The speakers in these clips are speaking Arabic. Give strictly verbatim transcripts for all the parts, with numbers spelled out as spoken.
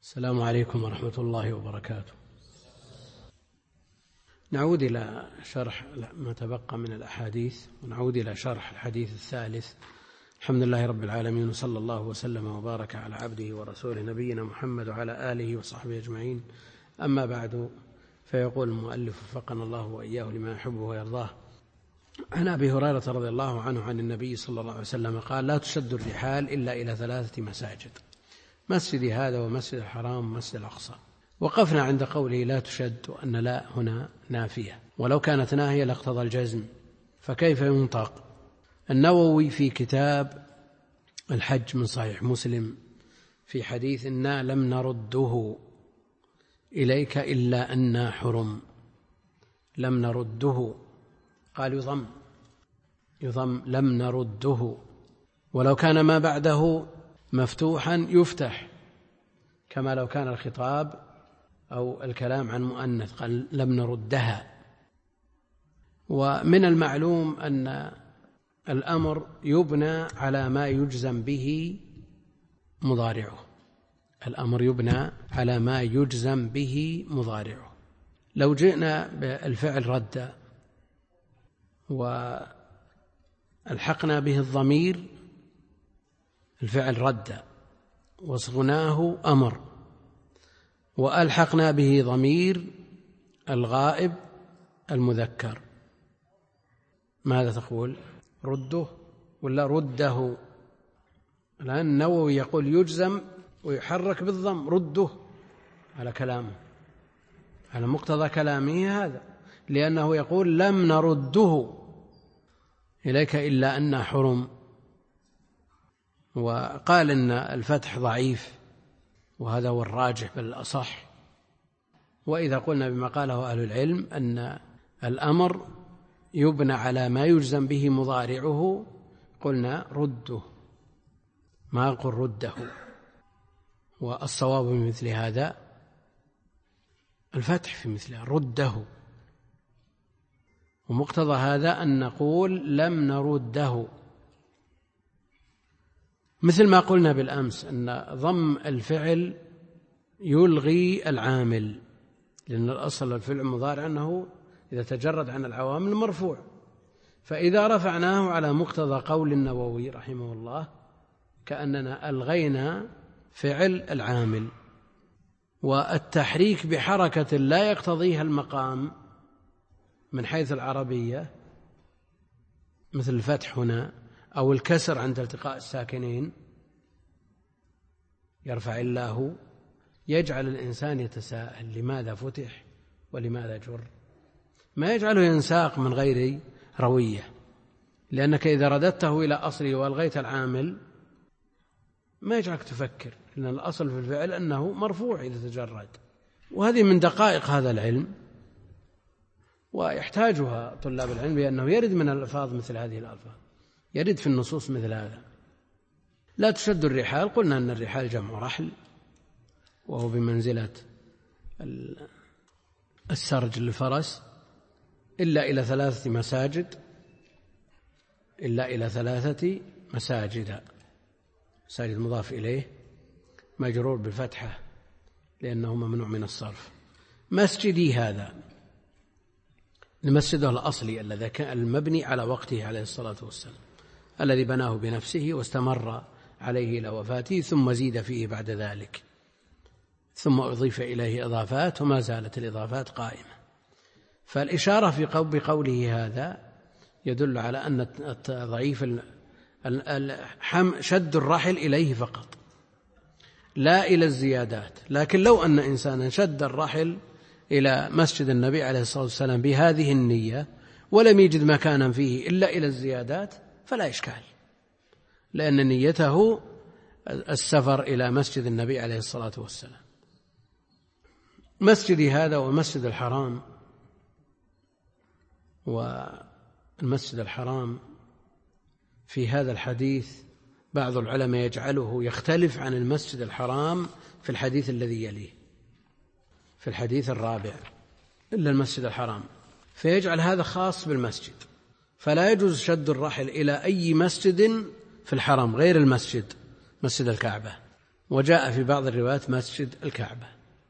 السلام عليكم ورحمة الله وبركاته. نعود إلى شرح ما تبقى من الأحاديث، ونعود إلى شرح الحديث الثالث. الحمد لله رب العالمين، وصلى الله وسلم وبارك على عبده ورسوله نبينا محمد وعلى آله وصحبه أجمعين. أما بعد، فيقول المؤلف وفقنا الله وإياه لما يحبه ويرضاه: عن أبي هريرة رضي الله عنه عن النبي صلى الله عليه وسلم قال: لا تشد الرحال إلا إلى ثلاثة مساجد، مسجد هذا ومسجد الحرام ومسجد الأقصى. وقفنا عند قوله لا تشد، وأن لا هنا نافية، ولو كانت ناهية لاقتضى الجزم، فكيف ينطق؟ النووي في كتاب الحج من صحيح مسلم في حديث إنا لم نرده إليك إلا أنا حرم، لم نرده، قال يضم يضم لم نرده، ولو كان ما بعده مفتوحا يفتح، كما لو كان الخطاب أو الكلام عن مؤنث، قال لم نردها. ومن المعلوم أن الأمر يبنى على ما يجزم به مضارعه، الأمر يبنى على ما يجزم به مضارعه. لو جئنا بالفعل رد والحقنا به الضمير، الفعل رد وصغناه أمر، وألحقنا به ضمير الغائب المذكر، ماذا تقول؟ رده ولا رده؟ الآن النووي يقول يجزم ويحرك بالضم، رده، على كلامه، على مقتضى كلامه هذا، لأنه يقول لم نرده إليك إلا أن حرم. وقال إن الفتح ضعيف، وهذا هو الراجح بل الأصح. وإذا قلنا بما قاله أهل العلم أن الأمر يبنى على ما يجزم به مضارعه، قلنا رده، ما أقول رده. والصواب من مثل هذا الفتح في مثله، رده، ومقتضى هذا أن نقول لم نرده، مثل ما قلنا بالأمس أن ضم الفعل يلغي العامل، لأن الأصل الفعل المضارع أنه إذا تجرد عن العوامل مرفوع، فإذا رفعناه على مقتضى قول النووي رحمه الله كأننا ألغينا فعل العامل. والتحريك بحركة لا يقتضيها المقام من حيث العربية، مثل الفتح هنا أو الكسر عند التقاء الساكنين، يرفع الله، يجعل الإنسان يتساءل لماذا فتح ولماذا جر، ما يجعله ينساق من غير روية، لأنك إذا رددته إلى أصله وألغيت العامل ما يجعلك تفكر، لأن الأصل في الفعل أنه مرفوع إذا تجرد. وهذه من دقائق هذا العلم، ويحتاجها طلاب العلم، لأنه يرد من الألفاظ مثل هذه الألفاظ، يرد في النصوص مثل هذا. لا تشد الرحال، قلنا أن الرحال جمع رحل، وهو بمنزلة السرج للفرس، إلا إلى ثلاثة مساجد، إلا إلى ثلاثة مساجد، مساجد مضاف إليه مجرور بالفتحة لأنه ممنوع من الصرف. مسجدي هذا المسجد الأصلي الذي كان المبني على وقته عليه الصلاة والسلام، الذي بناه بنفسه واستمر عليه إلى وفاته، ثم زيد فيه بعد ذلك، ثم أضيف إليه إضافات، وما زالت الإضافات قائمة. فالإشارة في قول بقوله هذا يدل على أن ضعيف شد الرحل إليه فقط، لا إلى الزيادات. لكن لو أن إنسانا شد الرحل إلى مسجد النبي عليه الصلاة والسلام بهذه النية ولم يجد مكانا فيه إلا إلى الزيادات فلا إشكال، لأن نيته السفر إلى مسجد النبي عليه الصلاة والسلام. مسجدي هذا ومسجد الحرام، والمسجد الحرام في هذا الحديث بعض العلماء يجعله يختلف عن المسجد الحرام في الحديث الذي يليه، في الحديث الرابع، إلا المسجد الحرام، فيجعل هذا خاص بالمسجد، فلا يجوز شد الرحل إلى أي مسجد في الحرم غير المسجد، مسجد الكعبة، وجاء في بعض الروايات مسجد الكعبة.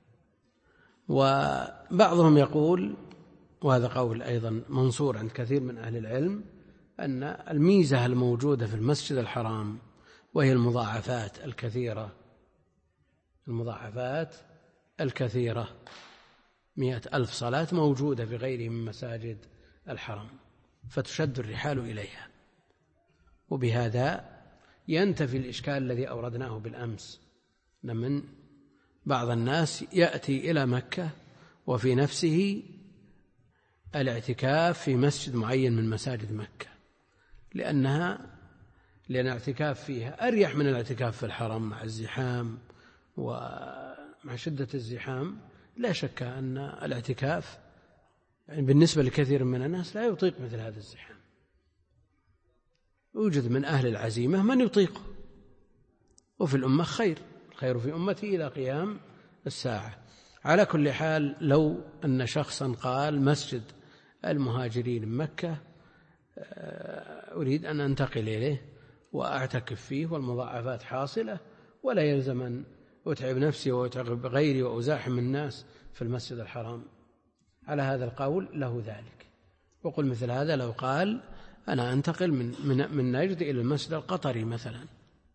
وبعضهم يقول، وهذا قول أيضا منصور عند كثير من أهل العلم، أن الميزة الموجودة في المسجد الحرام وهي المضاعفات الكثيرة المضاعفات الكثيرة مئة ألف صلاة موجودة في غيره من مساجد الحرم، فتشد الرحال إليها. وبهذا ينتفي الإشكال الذي أوردناه بالأمس، من بعض الناس يأتي إلى مكة وفي نفسه الاعتكاف في مسجد معين من مساجد مكة، لأنها لأن الاعتكاف فيها أريح من الاعتكاف في الحرم مع الزحام ومع شدة الزحام. لا شك أن الاعتكاف يعني بالنسبة لكثير من الناس لا يطيق مثل هذا الزحام، يوجد من أهل العزيمة من يطيقه، وفي الأمة خير خير في أمتي إلى قيام الساعة. على كل حال، لو أن شخصا قال مسجد المهاجرين مكة أريد أن أنتقل إليه وأعتكف فيه والمضاعفات حاصلة، ولا يلزم أن أتعب نفسي وأتعب غيري وأزاحم الناس في المسجد الحرام، على هذا القول له ذلك. وقل مثل هذا لو قال أنا أنتقل من, من, من نجد إلى المسجد القطري مثلا،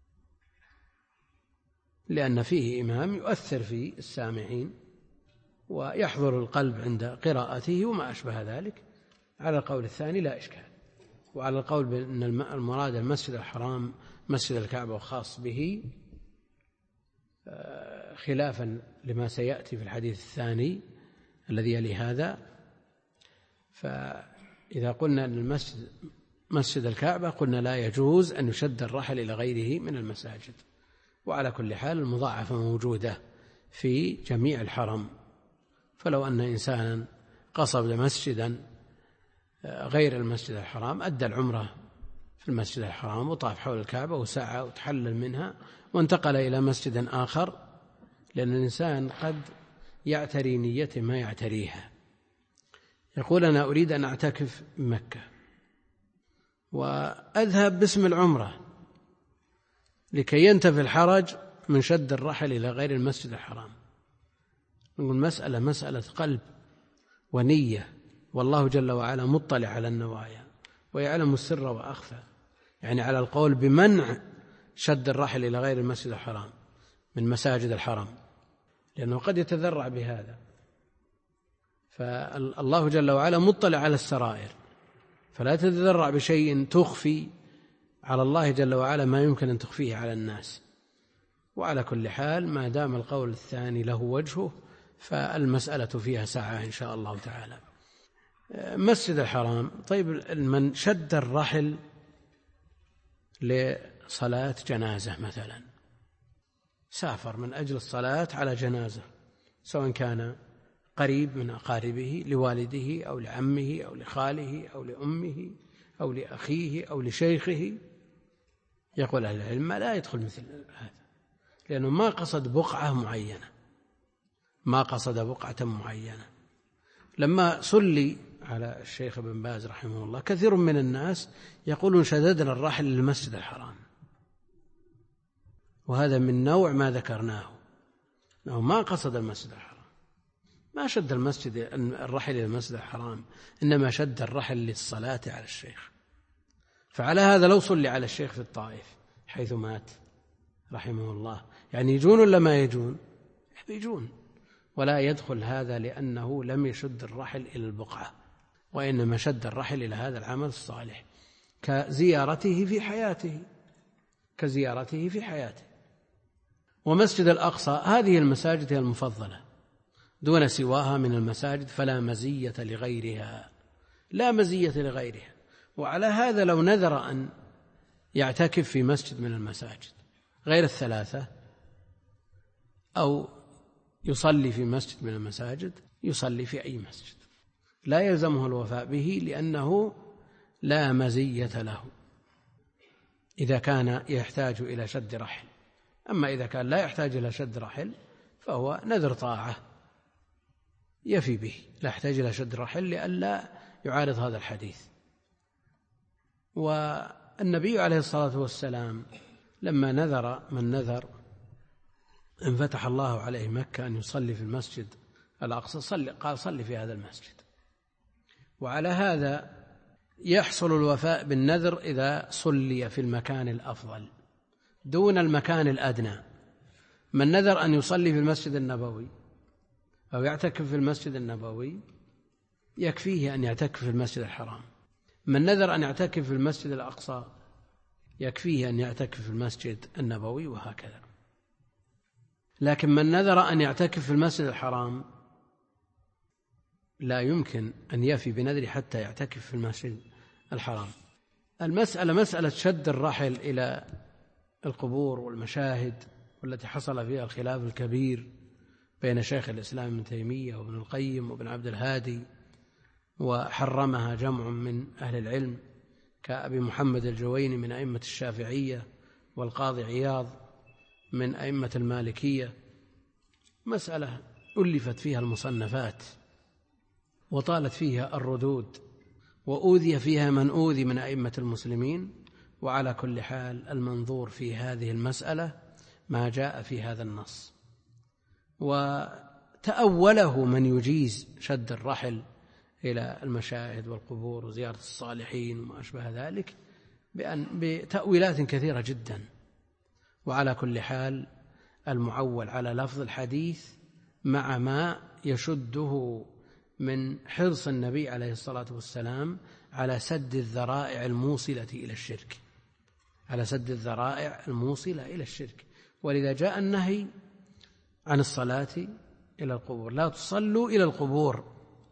لأن فيه إمام يؤثر في السامعين ويحضر القلب عند قراءته وما أشبه ذلك، على القول الثاني لا إشكال. وعلى القول بأن المراد المسجد الحرام مسجد الكعبة وخاص به، خلافا لما سيأتي في الحديث الثاني الذي يلي هذا. فإذا قلنا أن المسجد مسجد الكعبة قلنا لا يجوز أن يشد الرحل إلى غيره من المساجد. وعلى كل حال المضاعفة موجودة في جميع الحرم، فلو أن إنسانا قصد مسجدا غير المسجد الحرام أدى العمرة في المسجد الحرام وطاف حول الكعبة وسعى وتحلل منها وانتقل إلى مسجد آخر، لأن الإنسان قد يعتري نيته ما يعتريها. يقول أنا أريد أن أعتكف بمكة وأذهب باسم العمرة لكي ينتفي الحرج من شد الرحل إلى غير المسجد الحرام. نقول مسألة مسألة قلب ونية، والله جل وعلا مطلع على النوايا ويعلم السر وأخفى، يعني على القول بمنع شد الرحل إلى غير المسجد الحرام من مساجد الحرم، لأنه قد يتذرع بهذا. فالله جل وعلا مطلع على السرائر، فلا تتذرع بشيء تخفي على الله جل وعلا ما يمكن أن تخفيه على الناس. وعلى كل حال ما دام القول الثاني له وجهه فالمسألة فيها ساعة إن شاء الله تعالى. مسجد الحرام، طيب من شد الرحل لصلاة جنازة مثلا، سافر من أجل الصلاة على جنازة، سواء كان قريب من أقاربه لوالده أو لعمه أو لخاله أو لأمه أو لأخيه أو لشيخه، يقول أهل العلم لا يدخل مثل هذا، لأنه ما قصد بقعة معينة ما قصد بقعة معينة. لما صلي على الشيخ ابن باز رحمه الله كثير من الناس يقولون شددنا الرحل للمسجد الحرام، وهذا من نوع ما ذكرناه، أنه ما قصد المسجد الحرام، ما شد المسجد الرحل إلى المسجد الحرام، إنما شد الرحل للصلاة على الشيخ. فعلى هذا لو صلي على الشيخ في الطائف حيث مات رحمه الله، يعني يجون ولا ما يجون؟ يجون، ولا يدخل هذا لأنه لم يشد الرحل إلى البقعة، وإنما شد الرحل إلى هذا العمل الصالح كزيارته في حياته كزيارته في حياته. ومسجد الأقصى هذه المساجد هي المفضلة دون سواها من المساجد، فلا مزية لغيرها لا مزية لغيرها. وعلى هذا لو نذر أن يعتكف في مسجد من المساجد غير الثلاثة أو يصلي في مسجد من المساجد، يصلي في أي مسجد، لا يلزمه الوفاء به لأنه لا مزية له إذا كان يحتاج إلى شد رحل. أما إذا كان لا يحتاج إلى شد رحل فهو نذر طاعة يفي به، لا يحتاج إلى شد رحل لئلا يعارض هذا الحديث. والنبي عليه الصلاة والسلام لما نذر من نذر إن فتح الله عليه مكة أن يصلي في المسجد الأقصى صلي، قال صلي في هذا المسجد. وعلى هذا يحصل الوفاء بالنذر إذا صلي في المكان الأفضل دون المكان الأدنى. من نذر أن يصلي في المسجد النبوي أو يعتكف في المسجد النبوي يكفيه أن يعتكف في المسجد الحرام. من نذر أن يعتكف في المسجد الأقصى يكفيه أن يعتكف في المسجد النبوي، وهكذا. لكن من نذر أن يعتكف في المسجد الحرام لا يمكن أن يفي بنذره حتى يعتكف في المسجد الحرام. المسألة مسألة شد الرحل إلى القبور والمشاهد، والتي حصل فيها الخلاف الكبير بين شيخ الإسلام ابن تيمية وابن القيم وابن عبد الهادي، وحرمها جمع من أهل العلم كأبي محمد الجويني من أئمة الشافعية، والقاضي عياض من أئمة المالكية. مسألة ألفت فيها المصنفات وطالت فيها الردود، وأوذي فيها من أوذي من أئمة المسلمين. وعلى كل حال المنظور في هذه المسألة ما جاء في هذا النص، وتأوله من يجيز شد الرحل إلى المشاهد والقبور وزيارة الصالحين وما أشبه ذلك بأن بتأويلات كثيرة جدا. وعلى كل حال المعول على لفظ الحديث مع ما يشده من حرص النبي عليه الصلاة والسلام على سد الذرائع الموصلة إلى الشرك، على سد الذرائع الموصلة إلى الشرك. ولذا جاء النهي عن الصلاة إلى القبور، لا تصلوا إلى القبور،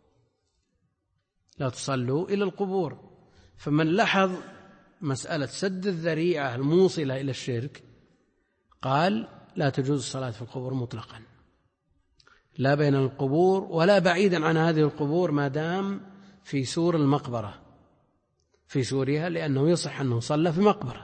لا تصلوا إلى القبور. فمن لاحظ مسألة سد الذريعة الموصلة إلى الشرك قال لا تجوز الصلاة في القبور مطلقا، لا بين القبور ولا بعيدا عن هذه القبور ما دام في سور المقبرة، في سورها، لأنه يصح أنه صلى في مقبرة.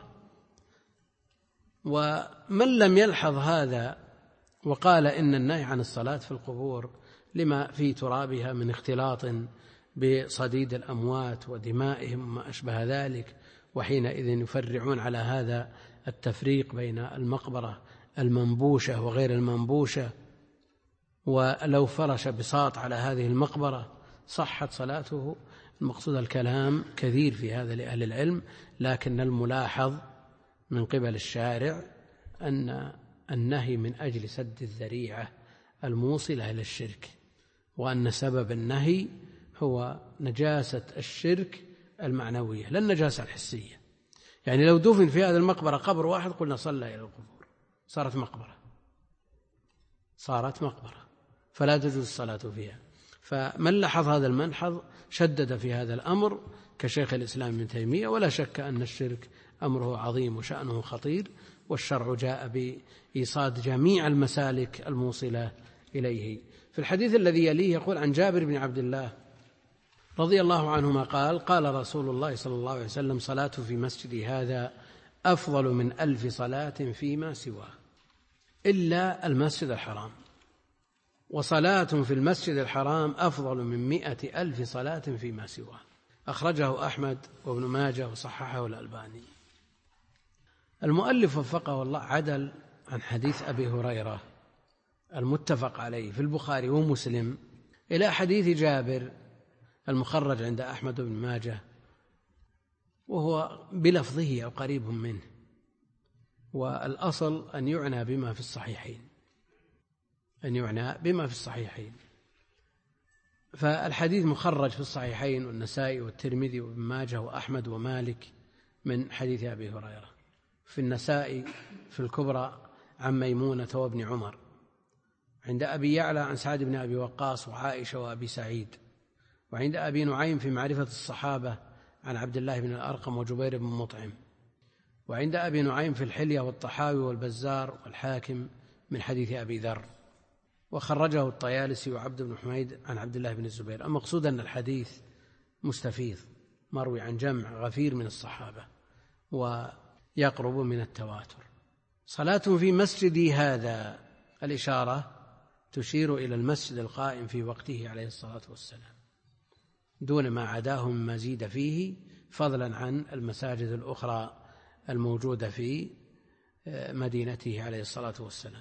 ومن لم يلحظ هذا وقال إن النهي عن الصلاة في القبور لما في ترابها من اختلاط بصديد الأموات ودمائهم وما أشبه ذلك، وحينئذ يفرعون على هذا التفريق بين المقبرة المنبوشة وغير المنبوشة، ولو فرش بساط على هذه المقبرة صحت صلاته. المقصود الكلام كثير في هذا لأهل العلم، لكن الملاحظ من قبل الشارع أن النهي من أجل سد الذريعة الموصلة إلى الشرك، وأن سبب النهي هو نجاسة الشرك المعنوية لا النجاسة الحسية. يعني لو دفن في هذه المقبرة قبر واحد قلنا صلى إلى القبور، صارت مقبرة، صارت مقبرة فلا تجوز الصلاة فيها. فمن لاحظ هذا المنحظ شدد في هذا الأمر كشيخ الإسلام ابن تيمية. ولا شك أن الشرك أمره عظيم وشأنه خطير، والشرع جاء بإيصاد جميع المسالك الموصلة إليه. في الحديث الذي يليه يقول عن جابر بن عبد الله رضي الله عنهما قال قال رسول الله صلى الله عليه وسلم صلاة في مسجدي هذا أفضل من ألف صلاة فيما سواه إلا المسجد الحرام، وصلاة في المسجد الحرام أفضل من مئة ألف صلاة فيما سواه. أخرجه أحمد وابن ماجه وصححه الألباني. المؤلف وفقه الله عدل عن حديث أبي هريرة المتفق عليه في البخاري ومسلم إلى حديث جابر المخرج عند أحمد بن ماجه، وهو بلفظه أو قريب منه، والأصل أن يعنى بما في الصحيحين، أن يعنى بما في الصحيحين. فالحديث مخرج في الصحيحين والنسائي والترمذي وابن ماجه وأحمد ومالك من حديث أبي هريرة. في النسائي في الكبرى عن ميمونة وابن عمر، عند أبي يعلى عن سعد بن أبي وقاص وعائشة وأبي سعيد، وعند أبي نعيم في معرفة الصحابة عن عبد الله بن الأرقم وجبير بن مطعم، وعند أبي نعيم في الحلية والطحاوي والبزار والحاكم من حديث أبي ذر، وخرجه الطيالسي وعبد بن حميد عن عبد الله بن الزبير. المقصود أن الحديث مستفيض مروي عن جمع غفير من الصحابة ويقرب من التواتر. صلاة في مسجدي هذا، الإشارة تشير إلى المسجد القائم في وقته عليه الصلاة والسلام دون ما عداه من مزيد فيه، فضلا عن المساجد الأخرى الموجودة في مدينته عليه الصلاة والسلام.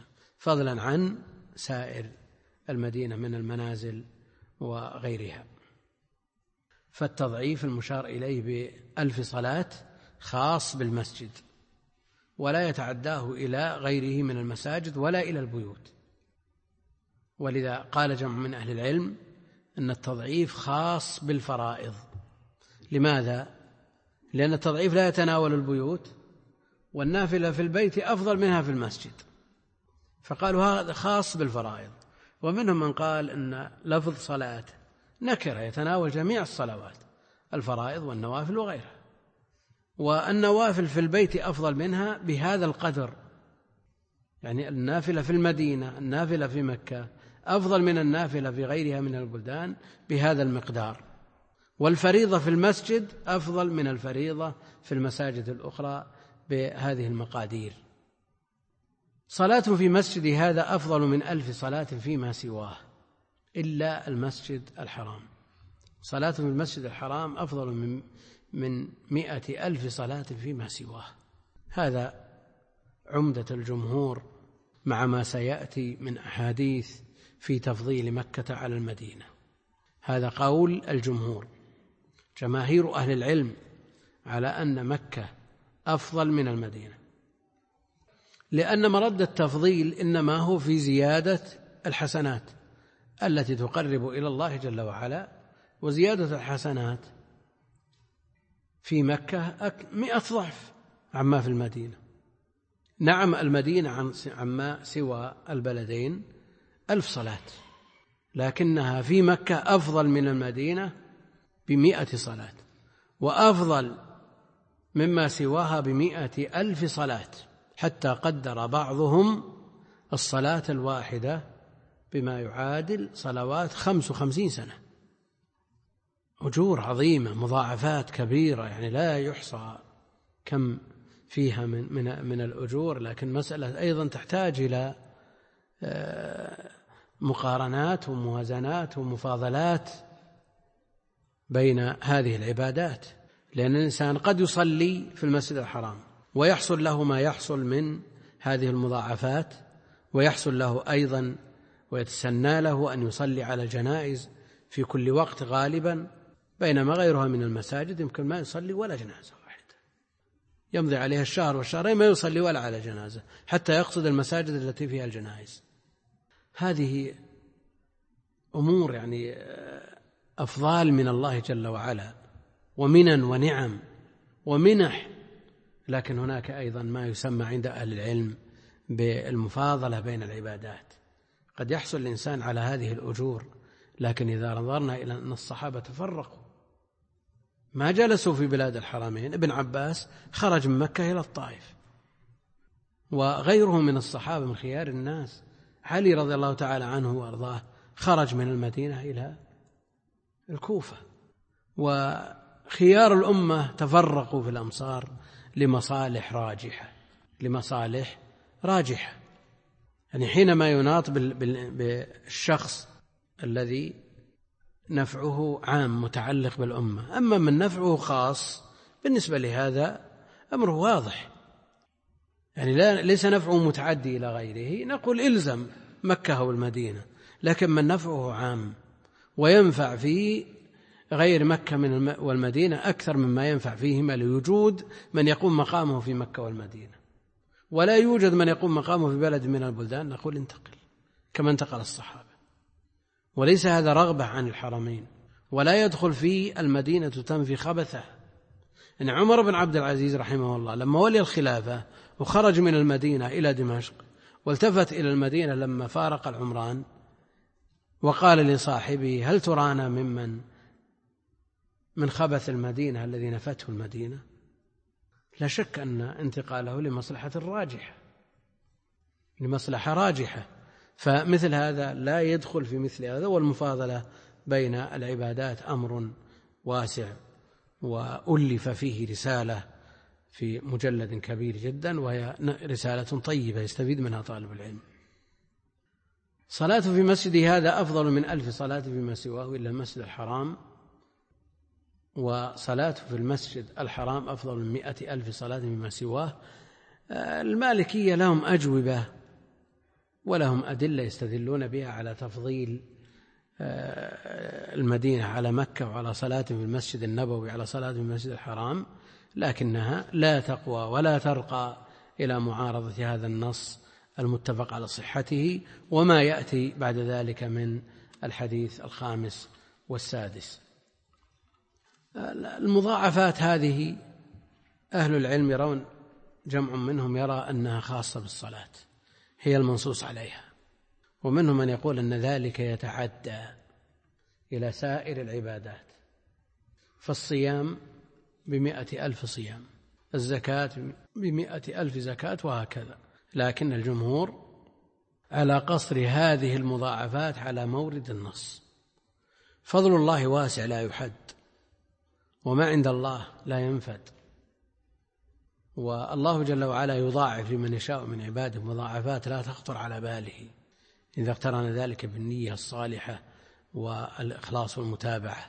فضلا عن سائر المدينة من المنازل وغيرها. فالتضعيف المشار إليه بألف صلاة خاص بالمسجد، ولا يتعداه إلى غيره من المساجد ولا إلى البيوت. ولذا قال جمع من أهل العلم أن التضعيف خاص بالفرائض. لماذا؟ لأن التضعيف لا يتناول البيوت، والنافلة في البيت أفضل منها في المسجد، فقالوا هذا خاص بالفرائض. ومنهم من قال أن لفظ صلاة نكرة يتناول جميع الصلوات، الفرائض والنوافل وغيرها، والنوافل في البيت أفضل منها بهذا القدر. يعني النافلة في المدينة، النافلة في مكة أفضل من النافلة في غيرها من البلدان بهذا المقدار، والفريضة في المسجد أفضل من الفريضة في المساجد الأخرى بهذه المقادير. صلاة في مسجد هذا أفضل من ألف صلاة فيما سواه إلا المسجد الحرام. صلاة في المسجد الحرام أفضل من من مئة ألف صلاة فيما سواه. هذا عمدة الجمهور مع ما سيأتي من أحاديث في تفضيل مكة على المدينة. هذا قول الجمهور، جماهير أهل العلم على أن مكة أفضل من المدينة، لأن مرد التفضيل إنما هو في زيادة الحسنات التي تقرب إلى الله جل وعلا، وزيادة الحسنات في مكة مئة ضعف عما في المدينة. نعم المدينة عما سوى البلدين ألف صلاة، لكنها في مكة أفضل من المدينة بمئة صلاة، وأفضل مما سواها بمئة ألف صلاة، حتى قدر بعضهم الصلاة الواحدة بما يعادل صلوات خمس وخمسين سنة. أجور عظيمة، مضاعفات كبيرة، يعني لا يحصى كم فيها من, من, من الأجور. لكن مسألة أيضا تحتاج إلى مقارنات وموازنات ومفاضلات بين هذه العبادات، لأن الإنسان قد يصلي في المسجد الحرام ويحصل له ما يحصل من هذه المضاعفات، ويحصل له أيضا ويتسنى له أن يصلي على الجنائز في كل وقت غالبا، بينما غيرها من المساجد يمكن ما يصلي ولا جنازة واحدة، يمضي عليها الشهر والشهرين ما يصلي ولا على جنازة حتى يقصد المساجد التي فيها الجنائز. هذه أمور يعني أفضال من الله جل وعلا، ومنن ونعم ومنح. لكن هناك أيضا ما يسمى عند أهل العلم بالمفاضلة بين العبادات. قد يحصل الإنسان على هذه الأجور، لكن إذا نظرنا إلى أن الصحابة تفرقوا ما جلسوا في بلاد الحرمين. ابن عباس خرج من مكة إلى الطائف، وغيره من الصحابة من خيار الناس، علي رضي الله تعالى عنه وأرضاه خرج من المدينة إلى الكوفة. وخيار الأمة تفرقوا في الأمصار لمصالح راجحة لمصالح راجحة يعني حينما يناط بالشخص الذي نفعه عام متعلق بالأمة، أما من نفعه خاص بالنسبة لهذا أمره واضح، يعني لا ليس نفعه متعدي إلى غيره، نقول إلزم مكة والمدينة. لكن من نفعه عام وينفع في غير مكة من والمدينة أكثر مما ينفع فيهما، لوجود من يقوم مقامه في مكة والمدينة، ولا يوجد من يقوم مقامه في بلد من البلدان، نقول انتقل كما انتقل الصحابة. وليس هذا رغبة عن الحرمين، ولا يدخل في المدينة تنفي خبثه. إن عمر بن عبد العزيز رحمه الله لما ولي الخلافة وخرج من المدينة إلى دمشق، والتفت إلى المدينة لما فارق العمران وقال لصاحبه: هل ترانا ممن من خبث المدينة الذي نفته المدينة؟ لا شك أن انتقاله لمصلحة راجحة لمصلحة راجحة فمثل هذا لا يدخل في مثل هذا. والمفاضلة بين العبادات أمر واسع، وألف فيه رسالة في مجلد كبير جدا، وهي رسالة طيبة يستفيد منها طالب العلم. صلاة في مسجد هذا أفضل من ألف صلاة فيما سواه إلا المسجد الحرام، وصلاة في المسجد الحرام أفضل من مئة ألف صلاة فيما سواه. المالكية لهم أجوبة ولهم أدلة يستدلون بها على تفضيل المدينة على مكة وعلى صلاة في المسجد النبوي على صلاة في المسجد الحرام، لكنها لا تقوى ولا ترقى إلى معارضة هذا النص المتفق على صحته وما يأتي بعد ذلك من الحديث الخامس والسادس. المضاعفات هذه أهل العلم يرون، جمع منهم يرى أنها خاصة بالصلاة، هي المنصوص عليها، ومنهم من يقول أن ذلك يتعدى إلى سائر العبادات، فالصيام بمئة ألف صيام، الزكاة بمئة ألف زكاة، وهكذا. لكن الجمهور على قصر هذه المضاعفات على مورد النص. فضل الله واسع لا يحد، وما عند الله لا ينفد، والله جل وعلا يضاعف لمن يشاء من عباده مضاعفات لا تخطر على باله إذا اقترن ذلك بالنية الصالحة والإخلاص والمتابعة.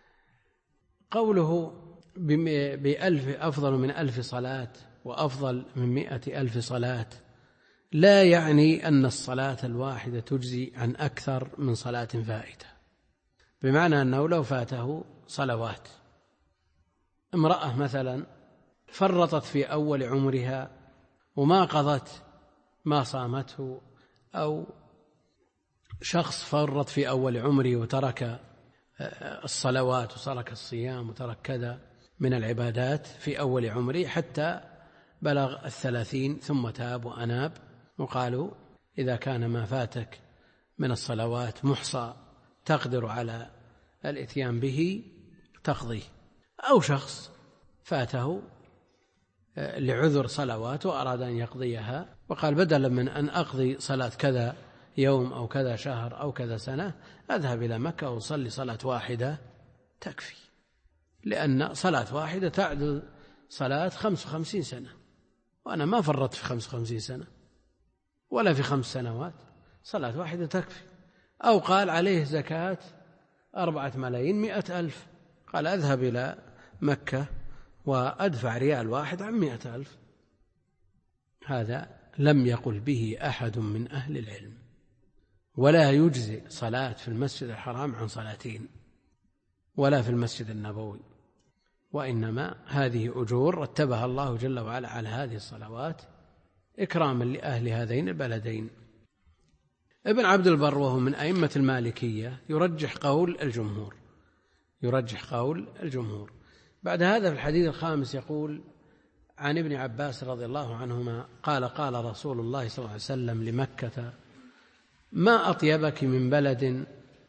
قوله بألف أفضل من ألف صلاة وأفضل من مئة ألف صلاة لا يعني أن الصلاة الواحدة تجزي عن أكثر من صلاة فائتة، بمعنى أنه لو فاته صلوات، امرأة مثلا فرطت في أول عمرها وما قضت ما صامته، أو شخص فرط في أول عمره وترك الصلوات وترك الصيام وترك كذا من العبادات في أول عمره حتى بلغ الثلاثين ثم تاب وأناب، وقالوا إذا كان ما فاتك من الصلوات محصى تقدر على الإتيان به تقضيه. أو شخص فاته لعذر صلوات وأراد أن يقضيها وقال بدلا من أن أقضي صلاة كذا يوم أو كذا شهر أو كذا سنة أذهب إلى مكة وأصلي صلاة واحدة تكفي، لأن صلاة واحدة تعدل صلاة خمس وخمسين سنة، وأنا ما فرطت في خمس وخمسين سنة ولا في خمس سنوات، صلاة واحدة تكفي. أو قال عليه زكاة أربعة ملايين مئة ألف، قال أذهب إلى مكة وأدفع ريال واحد عن مئة ألف، هذا لم يقل به أحد من أهل العلم، ولا يجزي صلاة في المسجد الحرام عن صلاتين ولا في المسجد النبوي، وإنما هذه أجور رتبها الله جل وعلا على هذه الصلوات إكراما لأهل هذين البلدين. ابن عبد البر وهو من أئمة المالكية يرجح قول الجمهور يرجح قول الجمهور بعد هذا في الحديث الخامس يقول عن ابن عباس رضي الله عنهما قال قال رسول الله صلى الله عليه وسلم لمكة ما أطيبك من بلد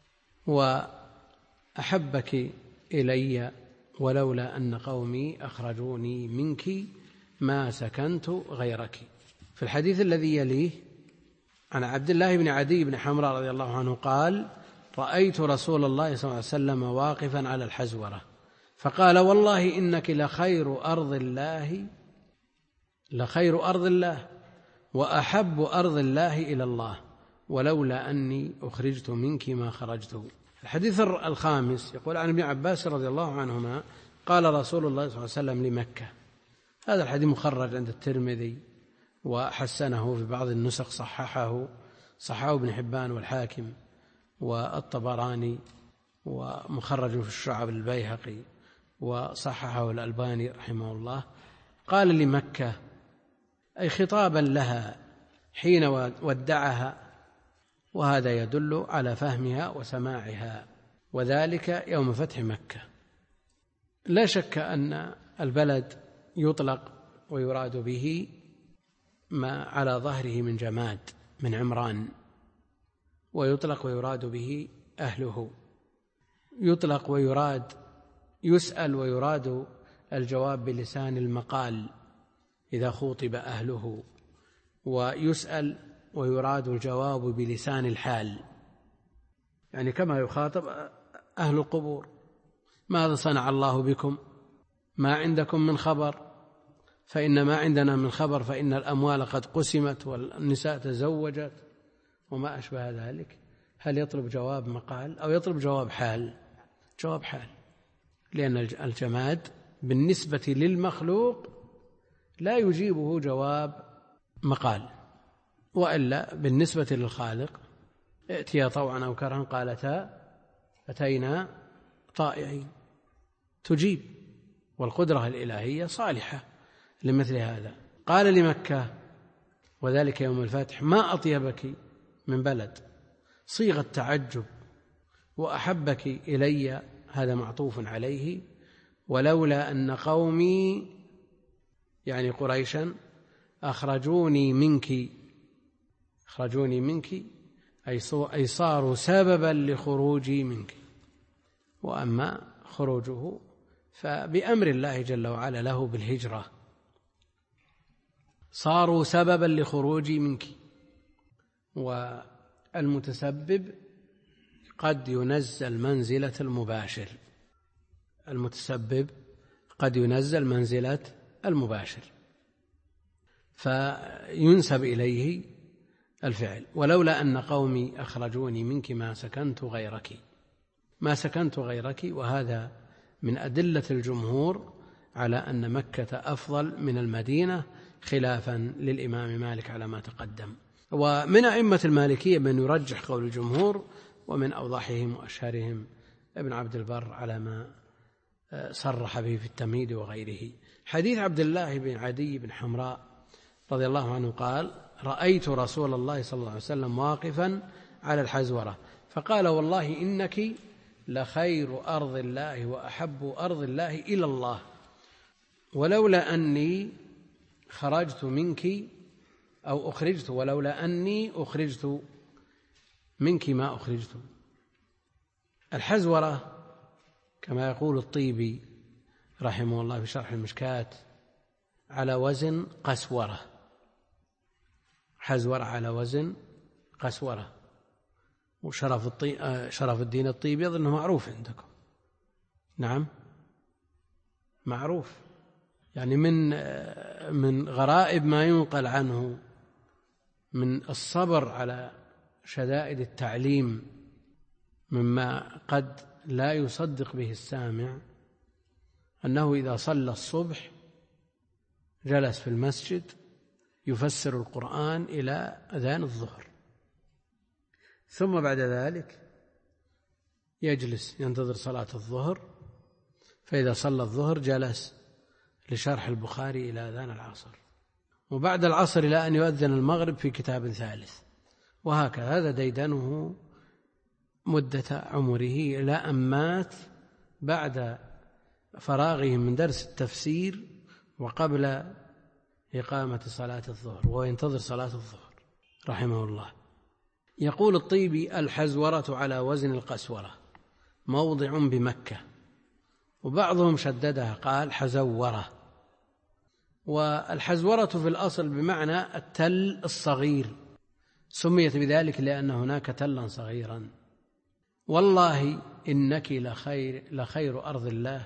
وأحبك إلي ولولا أن قومي أخرجوني منك ما سكنت غيرك. في الحديث الذي يليه عن عبد الله بن عدي بن حمراء رضي الله عنه قال رأيت رسول الله صلى الله عليه وسلم واقفا على الحزورة فقال والله إنك لخير أرض الله لخير أرض الله وأحب أرض الله إلى الله ولولا أني أخرجت منك ما خرجت. الحديث الخامس يقول عن ابن عباس رضي الله عنهما قال رسول الله صلى الله عليه وسلم لمكة. هذا الحديث مخرج عند الترمذي وحسنه في بعض النسخ، صححه صححه ابن حبان والحاكم والطبراني، ومخرج في الشعب البيهقي وصححه الألباني رحمه الله. قال لمكة أي خطابا لها حين ودعها، وهذا يدل على فهمها وسماعها، وذلك يوم فتح مكة. لا شك أن البلد يطلق ويراد به ما على ظهره من جماد من عمران، ويطلق ويراد به أهله، يطلق ويراد يسأل ويراد الجواب بلسان المقال إذا خوطب أهله، ويسأل ويراد الجواب بلسان الحال، يعني كما يخاطب أهل القبور ماذا صنع الله بكم ما عندكم من خبر، فإن ما عندنا من خبر فإن الأموال قد قسمت والنساء تزوجت وما أشبه ذلك. هل يطلب جواب مقال أو يطلب جواب حال؟ جواب حال، لأن الجماد بالنسبة للمخلوق لا يجيبه جواب مقال، وإلا بالنسبة للخالق ائتيا طوعا أو كرها قالتا أتينا طائعين، تجيب، والقدرة الإلهية صالحة لمثل هذا. قال لمكة وذلك يوم الفتح ما أطيبك من بلد، صيغة تعجب، وأحبك إلي هذا معطوف عليه، ولولا أن قومي يعني قريشا أخرجوني منك أخرجوني منك أي صاروا سببا لخروجي منك. وأما خروجه فبأمر الله جل وعلا له بالهجرة، صاروا سببا لخروجي منك. والمتسبب قد ينزل منزلة المباشر، المتسبب قد ينزل منزلة المباشر فينسب إليه الفعل. ولولا أن قومي أخرجوني منك ما سكنت غيرك، ما سكنت غيرك. وهذا من أدلة الجمهور على أن مكة أفضل من المدينة خلافا للإمام مالك على ما تقدم. ومن أئمة المالكية من يرجح قول الجمهور، ومن أوضحهم وأشهرهم ابن عبد البر على ما صرح به في التمهيد وغيره. حديث عبد الله بن عدي بن حمراء رضي الله عنه قال: رأيت رسول الله صلى الله عليه وسلم واقفا على الحزورة فقال: والله إنك لخير أرض الله وأحب أرض الله إلى الله، ولولا أني خرجت منك أو أخرجت ولولا أني أخرجت منك ما أخرجت. الحزورة كما يقول الطيبي رحمه الله في شرح المشكات على وزن قسورة، حزورة على وزن قسورة. وشرف الطي... شرف الدين الطيبي أظنه معروف عندكم. نعم معروف، يعني من من غرائب ما ينقل عنه من الصبر على شدائد التعليم مما قد لا يصدق به السامع، أنه إذا صلى الصبح جلس في المسجد يفسر القرآن إلى أذان الظهر، ثم بعد ذلك يجلس ينتظر صلاة الظهر، فإذا صلى الظهر جلس لشرح البخاري إلى أذان العصر، وبعد العصر إلى أن يؤذن المغرب في كتاب ثالث، وهكذا. هذا ديدنه مدة عمره إلى أن مات بعد فراغه من درس التفسير وقبل إقامة صلاة الظهر، وهو ينتظر صلاة الظهر رحمه الله. يقول الطيبي: الحزورة على وزن القسورة، موضع بمكة، وبعضهم شددها قال حزورة. والحزورة في الأصل بمعنى التل الصغير، سميت بذلك لأن هناك تلا صغيرا. والله إنك لخير, لخير أرض الله،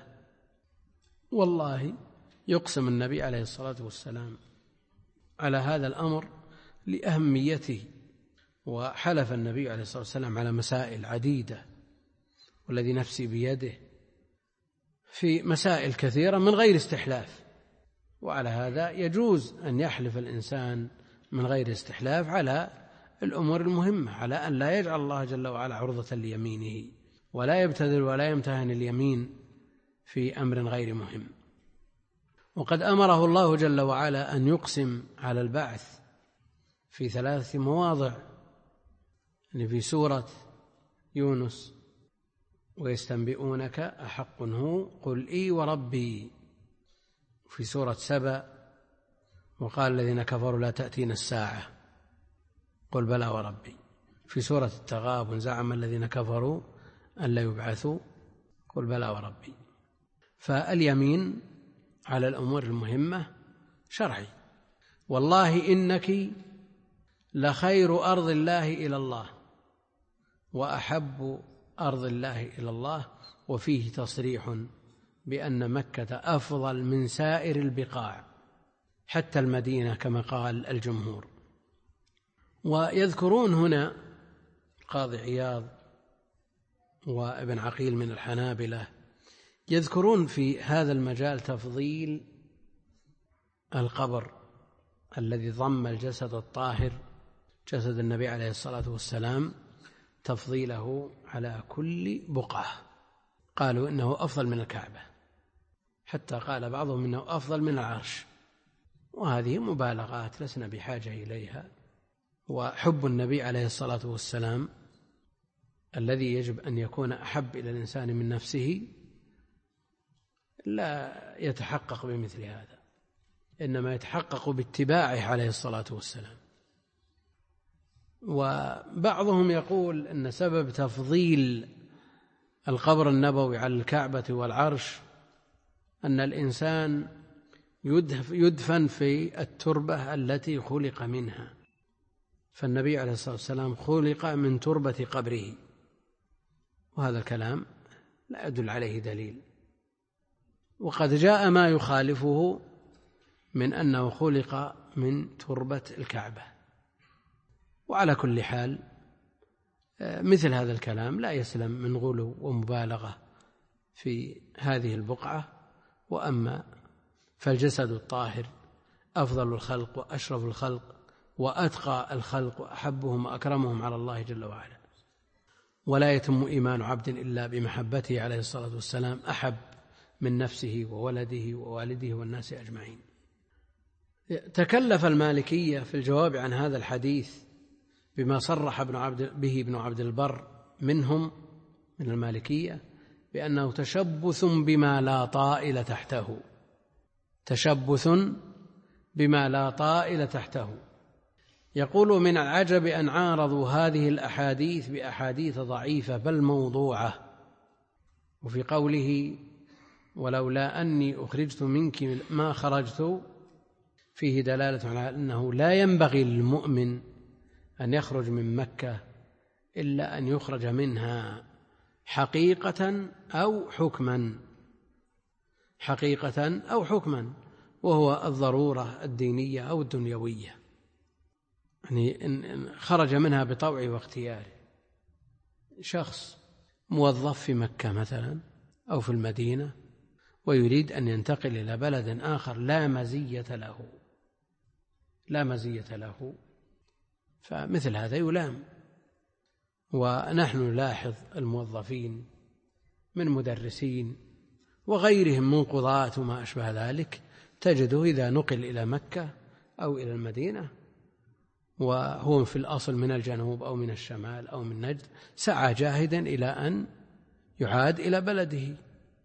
والله يقسم النبي عليه الصلاة والسلام على هذا الأمر لأهميته، وحلف النبي عليه الصلاة والسلام على مسائل عديدة والذي نفسي بيده في مسائل كثيرة من غير استحلاف. وعلى هذا يجوز أن يحلف الإنسان من غير استحلاف على الأمور المهمة، على أن لا يجعل الله جل وعلا عرضة ليمينه، ولا يبتذل ولا يمتهن اليمين في أمر غير مهم. وقد أمره الله جل وعلا أن يقسم على البعث في ثلاث مواضع، يعني في سورة يونس: ويستنبئونك أحق هو قل إي وربي، في سورة سبأ: وقال الذين كفروا لا تأتينا الساعة قل بلى وربي، في سورة التغابن: زعم الذين كفروا أن لا يبعثوا قل بلى وربي. فاليمين على الأمور المهمة شرعي. والله إنك لخير أرض الله إلى الله وأحب أرض الله إلى الله، وفيه تصريح بأن مكة أفضل من سائر البقاع حتى المدينة كما قال الجمهور. ويذكرون هنا القاضي عياض وابن عقيل من الحنابلة يذكرون في هذا المجال تفضيل القبر الذي ضم الجسد الطاهر جسد النبي عليه الصلاة والسلام تفضيله على كل بقعة. قالوا إنه أفضل من الكعبة، حتى قال بعضهم إنه أفضل من العرش، وهذه مبالغات لسنا بحاجة إليها. وحب النبي عليه الصلاة والسلام الذي يجب أن يكون أحب إلى الإنسان من نفسه لا يتحقق بمثل هذا، إنما يتحقق باتباعه عليه الصلاة والسلام. وبعضهم يقول أن سبب تفضيل القبر النبوي على الكعبة والعرش أن الإنسان يدفن في التربة التي خلق منها، فالنبي عليه الصلاة والسلام خلق من تربة قبره، وهذا الكلام لا يدل عليه دليل. وقد جاء ما يخالفه من أنه خلق من تربة الكعبة. وعلى كل حال مثل هذا الكلام لا يسلم من غلو ومبالغة في هذه البقعة. وأما فالجسد الطاهر أفضل الخلق وأشرف الخلق وأتقى الخلق وأحبهم وأكرمهم على الله جل وعلا، ولا يتم إيمان عبد إلا بمحبته عليه الصلاة والسلام أحب من نفسه وولده ووالده والناس أجمعين. تكلف المالكية في الجواب عن هذا الحديث بما صرح ابن عبد به ابن عبد البر منهم من المالكية بأنه تشبث بما لا طائل تحته، تشبث بما لا طائل تحته. يقول من العجب أن عارضوا هذه الأحاديث بأحاديث ضعيفة بل موضوعة. وفي قوله ولولا أني أخرجت منك ما خرجت فيه دلالة على أنه لا ينبغي للمؤمن أن يخرج من مكة إلا أن يخرج منها حقيقة أو حكما، حقيقة أو حكما، وهو الضرورة الدينية أو الدنيوية، يعني إن خرج منها بطوعه واختياره. شخص موظف في مكة مثلا أو في المدينة ويريد أن ينتقل إلى بلد آخر لا مزية له، لا مزية له، فمثل هذا يلام. ونحن نلاحظ الموظفين من مدرسين وغيرهم من قضاة وما أشبه ذلك، تجده إذا نقل إلى مكة أو إلى المدينة وهو في الأصل من الجنوب أو من الشمال أو من نجد سعى جاهدا إلى أن يعاد إلى بلده.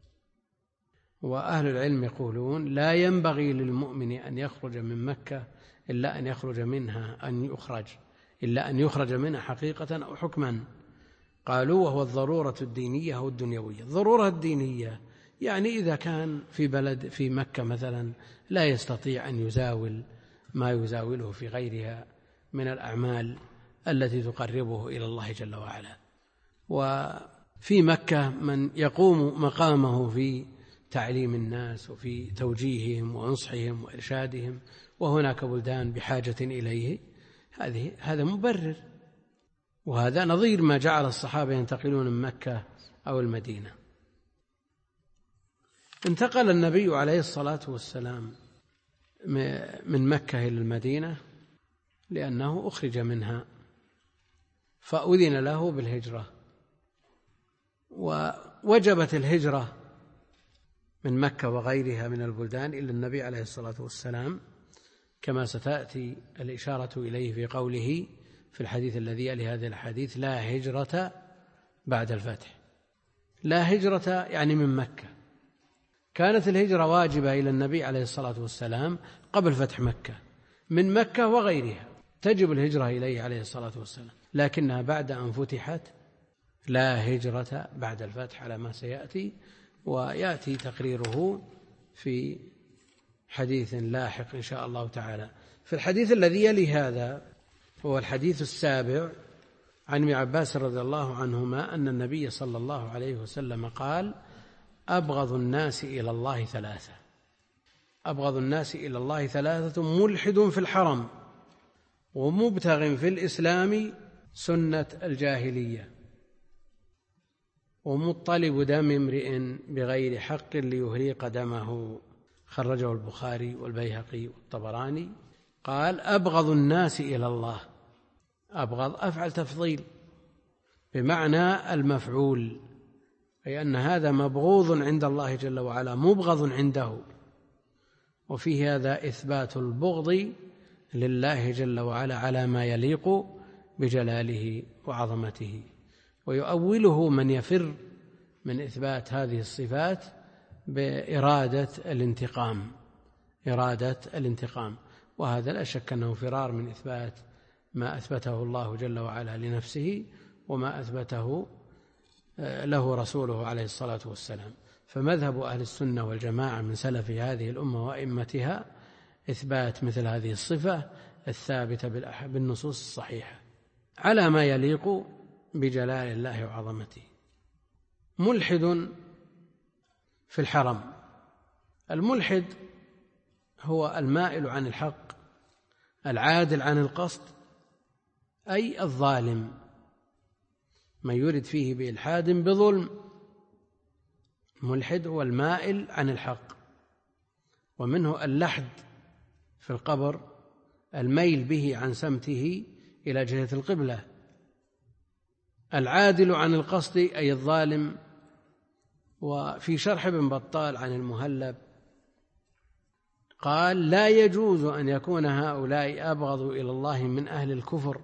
وأهل العلم يقولون لا ينبغي للمؤمن أن يخرج من مكة إلا أن يخرج منها أن يخرج إلا أن يخرج منها حقيقة أو حكما. قالوا وهو الضرورة الدينية أو الدنيوية. الضرورة الدينية يعني إذا كان في بلد في مكة مثلا لا يستطيع أن يزاول ما يزاوله في غيرها من الأعمال التي تقربه إلى الله جل وعلا، وفي مكة من يقوم مقامه في تعليم الناس وفي توجيههم ونصحهم وإرشادهم، وهناك بلدان بحاجة إليه، هذه هذا مبرر. وهذا نظير ما جعل الصحابة ينتقلون من مكة أو المدينة. انتقل النبي عليه الصلاة والسلام من مكة إلى المدينة لأنه أخرج منها فأذن له بالهجرة، ووجبت الهجرة من مكة وغيرها من البلدان إلى النبي عليه الصلاة والسلام كما ستأتي الإشارة إليه في قوله في الحديث الذي يلي هذا الحديث لا هجرة بعد الفتح. لا هجرة يعني من مكة. كانت الهجرة واجبة إلى النبي عليه الصلاة والسلام قبل فتح مكة، من مكة وغيرها تجب الهجرة إليه عليه الصلاة والسلام، لكنها بعد أن فتحت لا هجرة بعد الفتح على ما سيأتي، ويأتي تقريره في حديث لاحق إن شاء الله تعالى. في الحديث الذي يلي هذا هو الحديث السابع عن ابن عباس رضي الله عنهما أن النبي صلى الله عليه وسلم قال أبغض الناس إلى الله ثلاثة أبغض الناس إلى الله ثلاثة ملحد في الحرم ومبتغ في الإسلام سنة الجاهلية ومطلب دم امرئ بغير حق ليهريق دمه. خرجه البخاري والبيهقي والطبراني. قال أبغض الناس إلى الله أبغض أفعل تفضيل بمعنى المفعول، أي أن هذا مبغوض عند الله جل وعلا مبغض عنده، وفيه هذا إثبات البغض لله جل وعلا على ما يليق بجلاله وعظمته. ويؤوله من يفر من إثبات هذه الصفات بإرادة الانتقام، إرادة الانتقام، وهذا لا شك أنه فرار من إثبات ما أثبته الله جل وعلا لنفسه وما أثبته له رسوله عليه الصلاة والسلام. فمذهب أهل السنة والجماعة من سلف هذه الأمة وأئمتها إثبات مثل هذه الصفة الثابتة بالنصوص الصحيحة على ما يليق بجلال الله وعظمته. ملحد في الحرم، الملحد هو المائل عن الحق العادل عن القصد، أي الظالم، من يرد فيه بإلحاد بظلم. ملحد هو المائل عن الحق، ومنه اللحد في القبر، الميل به عن سمته إلى جهة القبلة. العادل عن القصد أي الظالم. وفي شرح ابن بطال عن المهلب قال: لا يجوز أن يكون هؤلاء أبغض إلى الله من أهل الكفر،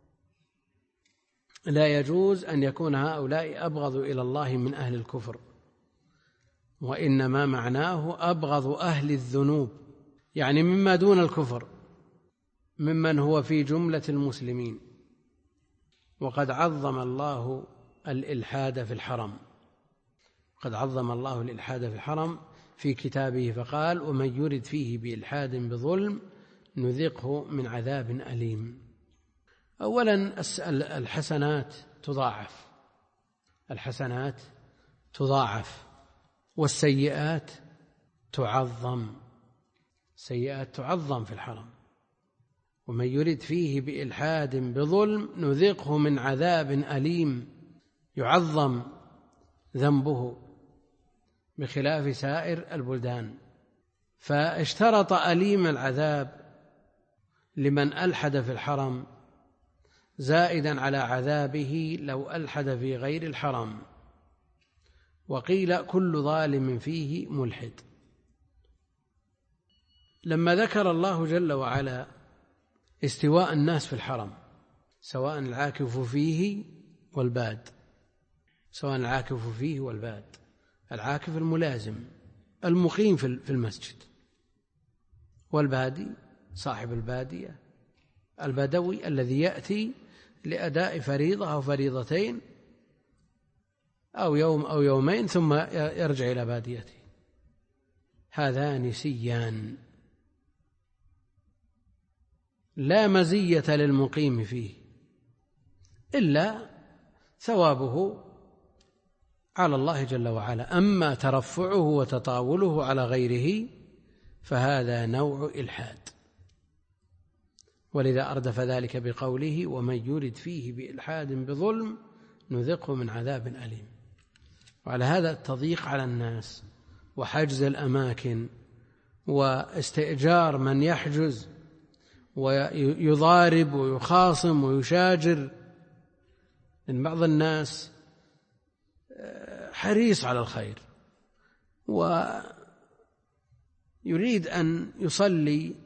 لا يجوز أن يكون هؤلاء أبغض إلى الله من أهل الكفر، وإنما معناه أبغض أهل الذنوب، يعني مما دون الكفر، ممن هو في جملة المسلمين. وقد عظم الله الإلحاد في الحرم، قد عظم الله الإلحاد في الحرم في كتابه فقال: ومن يرد فيه بإلحاد بظلم نذقه من عذاب أليم. أولا الحسنات تضاعف، الحسنات تضاعف، والسيئات تعظم، السيئات تعظم في الحرم. ومن يرد فيه بإلحاد بظلم نذقه من عذاب أليم، يعظم ذنبه بخلاف سائر البلدان. فاشترط أليم العذاب لمن ألحد في الحرم زائدا على عذابه لو ألحد في غير الحرم. وقيل كل ظالم فيه ملحد. لما ذكر الله جل وعلا استواء الناس في الحرم، سواء العاكف فيه والباد، سواء العاكف فيه والباد، العاكف الملازم المقيم في المسجد، والبادي صاحب البادية البدوي الذي يأتي لأداء فريضة أو فريضتين أو يوم أو يومين ثم يرجع إلى باديته. هذان سيان لا مزية للمقيم فيه إلا ثوابه على الله جل وعلا، أما ترفعه وتطاوله على غيره فهذا نوع إلحاد. ولذا أردف ذلك بقوله: ومن يرد فيه بإلحاد بظلم نذقه من عذاب أليم. وعلى هذا التضييق على الناس وحجز الأماكن واستئجار من يحجز ويضارب ويخاصم ويشاجر، إن بعض الناس حريص على الخير ويريد أن يصلي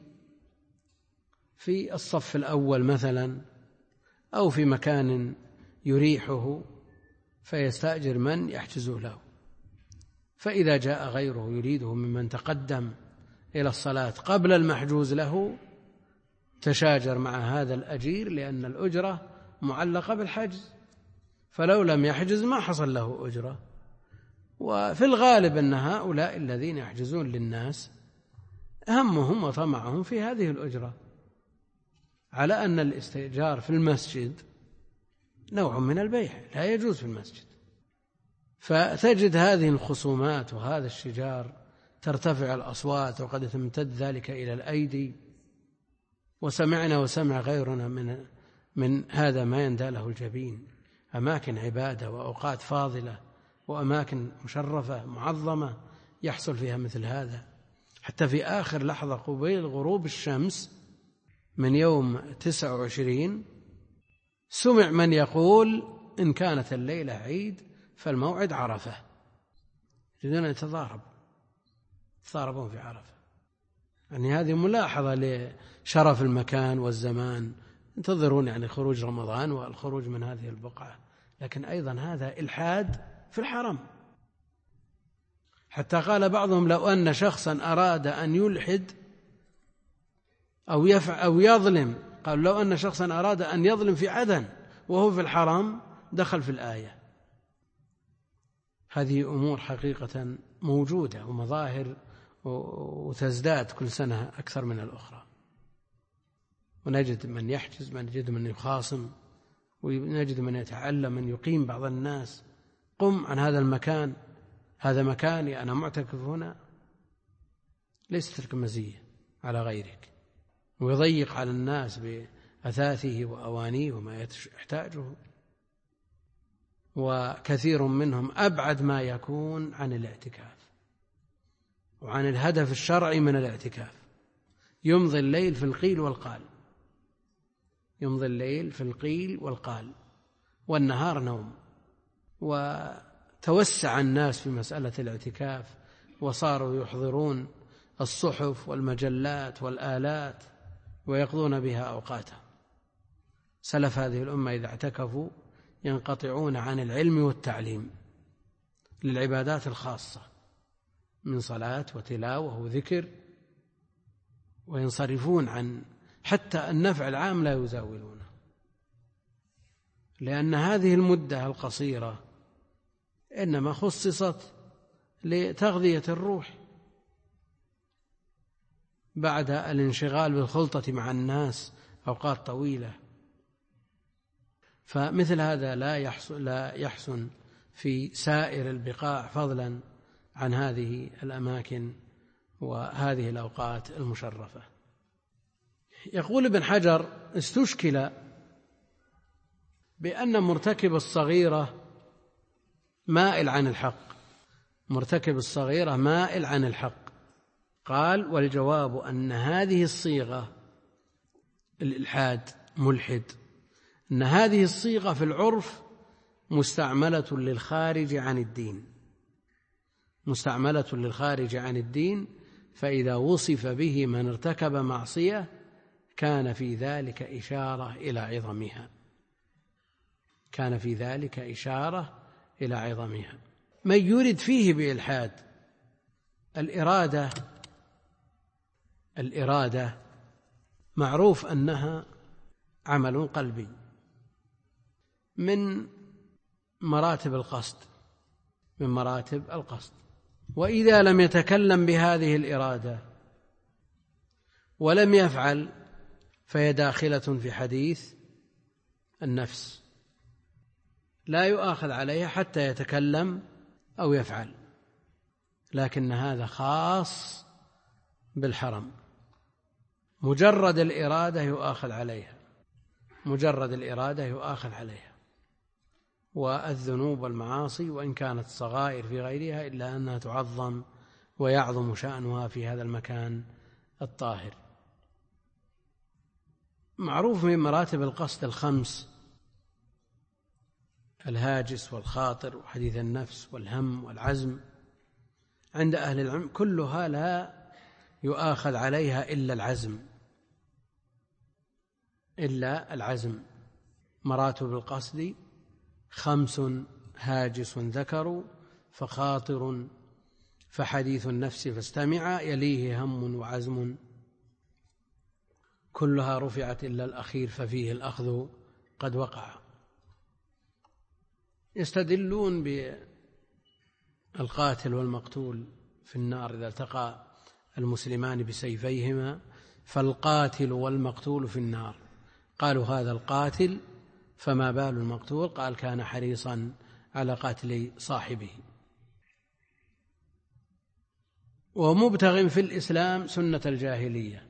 في الصف الأول مثلا أو في مكان يريحه فيستأجر من يحجزه له، فإذا جاء غيره يريده ممن تقدم إلى الصلاة قبل المحجوز له تشاجر مع هذا الأجير، لأن الأجرة معلقة بالحجز، فلو لم يحجز ما حصل له أجرة. وفي الغالب أن هؤلاء الذين يحجزون للناس همهم وطمعهم في هذه الأجرة، على أن الاستئجار في المسجد نوع من البيع لا يجوز في المسجد. فتجد هذه الخصومات وهذا الشجار ترتفع الأصوات، وقد تمتد ذلك إلى الأيدي، وسمعنا وسمع غيرنا من من هذا ما يندى له الجبين. أماكن عبادة وأوقات فاضلة وأماكن مشرفة معظمة يحصل فيها مثل هذا، حتى في آخر لحظة قبيل غروب الشمس من يوم تسعة وعشرين سمع من يقول إن كانت الليلة عيد فالموعد عرفة، يريدون أن يتضارب يتضاربون في عرفة. يعني هذه ملاحظة لشرف المكان والزمان، ينتظرون يعني خروج رمضان والخروج من هذه البقعة، لكن أيضا هذا إلحاد في الحرم. حتى قال بعضهم لو أن شخصا أراد أن يلحد أو يفعل أو يظلم، قال لو أن شخصا أراد أن يظلم في عدن وهو في الحرم دخل في الآية. هذه أمور حقيقة موجودة ومظاهر وتزداد كل سنة أكثر من الأخرى، ونجد من يحجز، من نجد من يخاصم، ونجد من يتعلم، من يقيم بعض الناس. قم عن هذا المكان، هذا مكاني، أنا معتكف هنا. ليست تلك مزية على غيرك، ويضيق على الناس بأثاثه وأوانيه وما يحتاجه. وكثير منهم أبعد ما يكون عن الاعتكاف وعن الهدف الشرعي من الاعتكاف. يمضي الليل في القيل والقال، يمضي الليل في القيل والقال والنهار نوم. وتوسع الناس في مسألة الاعتكاف، وصاروا يحضرون الصحف والمجلات والآلات ويقضون بها أوقاتهم. سلف هذه الأمة إذا اعتكفوا ينقطعون عن العلم والتعليم للعبادات الخاصة من صلاة وتلاوة وذكر، وينصرفون عن حتى النفع العام لا يزاولونه، لأن هذه المدة القصيرة إنما خصصت لتغذية الروح بعد الانشغال بالخلطة مع الناس أوقات طويلة. فمثل هذا لا يحسن, لا يحسن في سائر البقاع فضلا عن هذه الأماكن وهذه الأوقات المشرفة. يقول ابن حجر استشكل بأن مرتكب الصغيرة مائل عن الحق، مرتكب الصغيرة مائل عن الحق. قال والجواب أن هذه الصيغة الإلحاد ملحد، أن هذه الصيغة في العرف مستعملة للخارج عن الدين، مستعملة للخارج عن الدين، فإذا وصف به من ارتكب معصية كان في ذلك إشارة إلى عظمها، كان في ذلك إشارة إلى عظمها. من يرد فيه بإلحاد الإرادة، الإرادة معروف أنها عمل قلبي من مراتب القصد، من مراتب القصد. وإذا لم يتكلم بهذه الإرادة ولم يفعل فهي داخلة في حديث النفس، لا يؤاخذ عليها حتى يتكلم أو يفعل، لكن هذا خاص بالحرم. مجرد الإرادة يؤاخذ عليها، مجرد الإرادة يؤاخذ عليها. والذنوب والمعاصي وإن كانت صغائر في غيرها إلا أنها تعظم ويعظم شأنها في هذا المكان الطاهر. معروف من مراتب القصد الخمس: الهاجس والخاطر وحديث النفس والهم والعزم. عند أهل العلم كلها لا يؤاخذ عليها إلا العزم، إلا العزم. مراتب القصد خمس: هاجس ذكر، فخاطر، فحديث النفس فاستمع، يليه هم وعزم. كلها رفعت إلا الأخير ففيه الأخذ قد وقع. يستدلون بالقاتل والمقتول في النار إذا التقى المسلمان بسيفيهما، فالقاتل والمقتول في النار. قالوا هذا القاتل فما بال المقتول؟ قال كان حريصا على قتل صاحبه. ومبتغ في الإسلام سنة الجاهلية،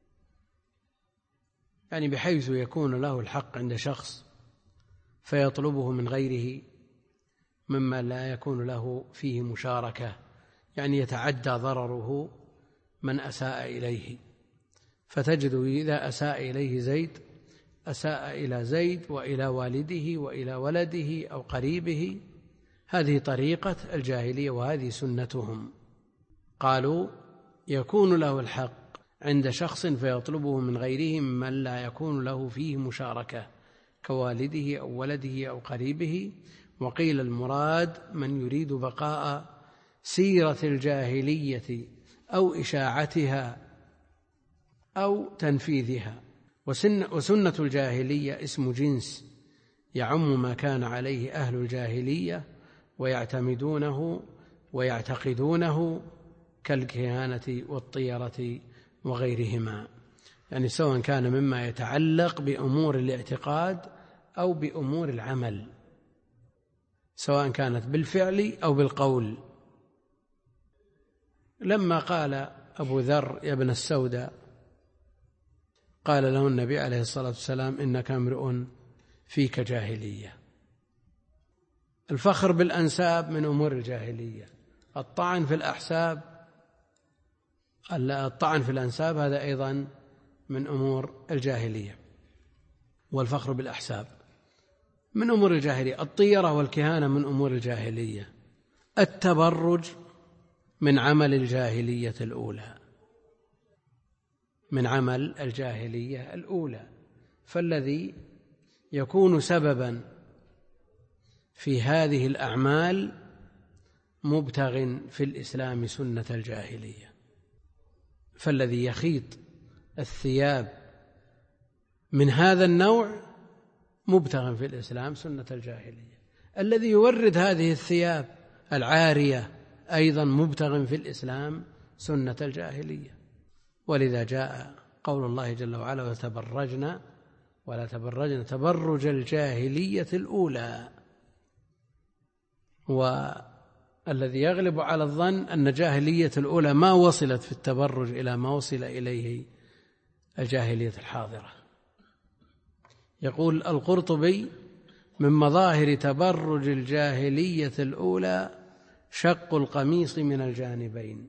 يعني بحيث يكون له الحق عند شخص فيطلبه من غيره مما لا يكون له فيه مشاركة، يعني يتعدى ضرره من أساء إليه. فتجد إذا أساء إليه زيد أساء إلى زيد وإلى والده وإلى ولده أو قريبه، هذه طريقة الجاهلية وهذه سنتهم. قالوا يكون له الحق عند شخص فيطلبه من غيره ممن لا يكون له فيه مشاركة كوالده أو ولده أو قريبه. وقيل المراد من يريد بقاء سيرة الجاهلية أو إشاعتها أو تنفيذها. وسنة الجاهلية اسم جنس يعم ما كان عليه أهل الجاهلية ويعتمدونه ويعتقدونه كالكهانة والطيرة وغيرهما، يعني سواء كان مما يتعلق بأمور الاعتقاد أو بأمور العمل، سواء كانت بالفعل أو بالقول. لما قال أبو ذر يا ابن السوداء قال له النبي عليه الصلاة والسلام إنك امرؤ فيك جاهلية. الفخر بالأنساب من أمور الجاهلية، الطعن في الأحساب الطعن في الأنساب هذا أيضا من أمور الجاهلية، والفخر بالأحساب من أمور الجاهلية، الطيرة والكهانة من أمور الجاهلية، التبرج من عمل الجاهلية الأولى من عمل الجاهلية الأولى. فالذي يكون سببا في هذه الأعمال مبتغ في الإسلام سنة الجاهلية. فالذي يخيط الثياب من هذا النوع مبتغ في الإسلام سنة الجاهلية. الذي يورد هذه الثياب العارية أيضا مبتغ في الإسلام سنة الجاهلية. ولذا جاء قول الله جل وعلا وتبرجنا ولا تبرجنا تبرج الجاهلية الأولى. والذي يغلب على الظن أن جاهلية الأولى ما وصلت في التبرج إلى ما وصل إليه الجاهلية الحاضرة. يقول القرطبي من مظاهر تبرج الجاهلية الأولى شق القميص من الجانبين،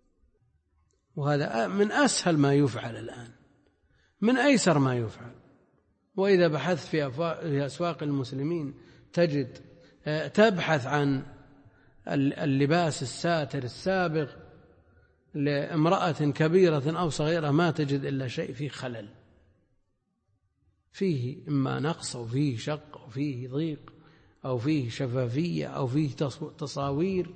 وهذا من أسهل ما يفعل الآن، من أيسر ما يفعل. وإذا بحثت في أسواق المسلمين تجد تبحث عن اللباس الساتر السابق لامرأة كبيرة أو صغيرة ما تجد إلا شيء فيه خلل، فيه إما نقص أو فيه شق أو فيه ضيق أو فيه شفافية أو فيه تصاوير.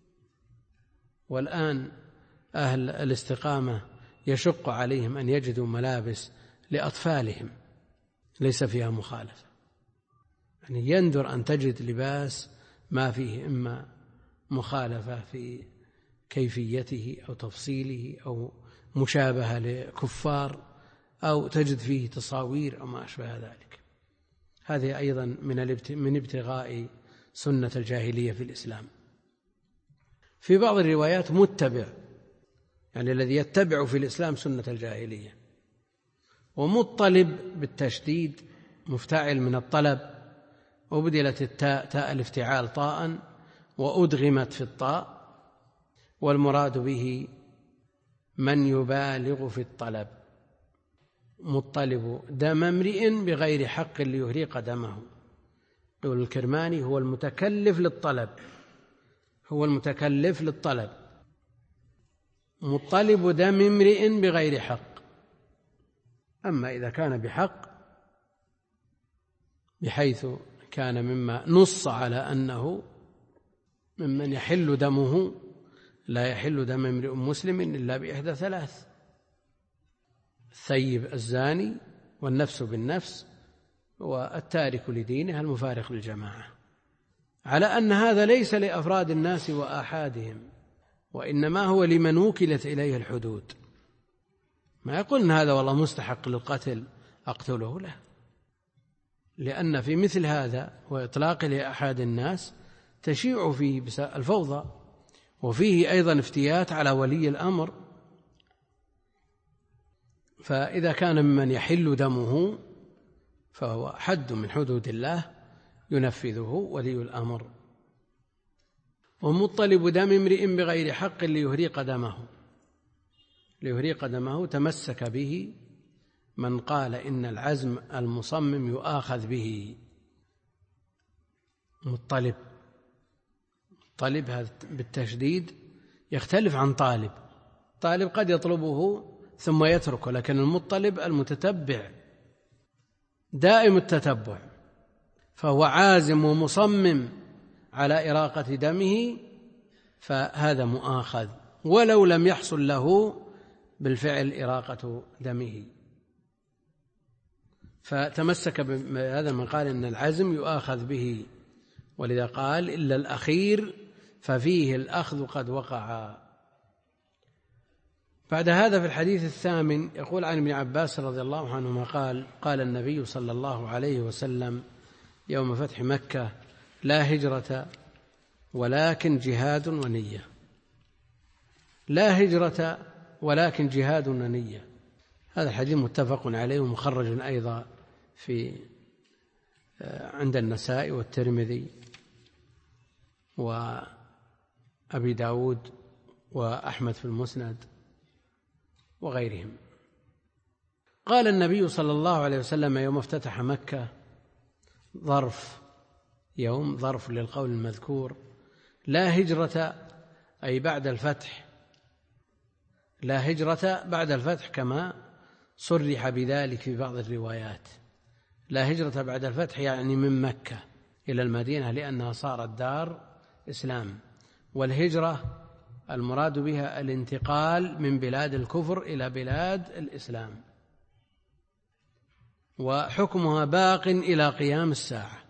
والآن أهل الاستقامة يشق عليهم أن يجدوا ملابس لأطفالهم ليس فيها مخالفة، يعني يندر أن تجد لباس ما فيه إما مخالفة في كيفيته أو تفصيله أو مشابهة لكفار أو تجد فيه تصاوير أو ما أشبه ذلك. هذه أيضا من ابتغاء سنة الجاهلية في الإسلام. في بعض الروايات متبع، يعني الذي يتبع في الإسلام سنة الجاهلية، ومطلب بالتشديد مفتعل من الطلب، وبدلت التاء تاء الافتعال طاء وأدغمت في الطاء، والمراد به من يبالغ في الطلب. مطلب دم امرئ بغير حق ليهريق دمه. يقول الكرماني هو المتكلف للطلب، هو المتكلف للطلب مطلب دم امرئ بغير حق. أما إذا كان بحق بحيث كان مما نص على أنه ممن يحل دمه لا يحل دم امرئ مسلم إلا بإحدى ثلاث: الثيب الزاني والنفس بالنفس والتارك لدينها المفارق للجماعة، على أن هذا ليس لأفراد الناس وآحادهم، وإنما هو لمن وكلت إليه الحدود. ما يقول إن هذا والله مستحق للقتل أقتله له، لأن في مثل هذا وإطلاق لأحد الناس تشيع فيه الفوضى، وفيه أيضا افتيات على ولي الأمر. فإذا كان ممن يحل دمه فهو حد من حدود الله ينفذه ولي الأمر. ومطلب دم امرئ بغير حق ليهريق دمه، ليهريق دمه تمسك به من قال إن العزم المصمم يؤاخذ به. مطلب، طلب هذا بالتشديد يختلف عن طالب. طالب قد يطلبه ثم يتركه، لكن المطلب المتتبع دائم التتبع، فهو عازم ومصمم على إراقة دمه، فهذا مؤاخذ ولو لم يحصل له بالفعل إراقة دمه. فتمسك بهذا من قال إن العزم يؤاخذ به، ولذا قال إلا الأخير ففيه الأخذ قد وقع. بعد هذا في الحديث الثامن يقول عن ابن عباس رضي الله عنهما قال قال النبي صلى الله عليه وسلم يوم فتح مكة: لا هجرة ولكن جهاد ونية. لا هجرة ولكن جهاد ونية. هذا الحديث متفق عليه ومخرج أيضا في عند النسائي والترمذي وأبي داود وأحمد في المسند وغيرهم. قال النبي صلى الله عليه وسلم يوم افتتح مكة: ظرف يوم ظرف للقول المذكور، لا هجرة أي بعد الفتح، لا هجرة بعد الفتح كما صرح بذلك في بعض الروايات. لا هجرة بعد الفتح يعني من مكة إلى المدينة، لأنها صارت دار إسلام، والهجرة المراد بها الانتقال من بلاد الكفر إلى بلاد الإسلام، وحكمها باق إلى قيام الساعة.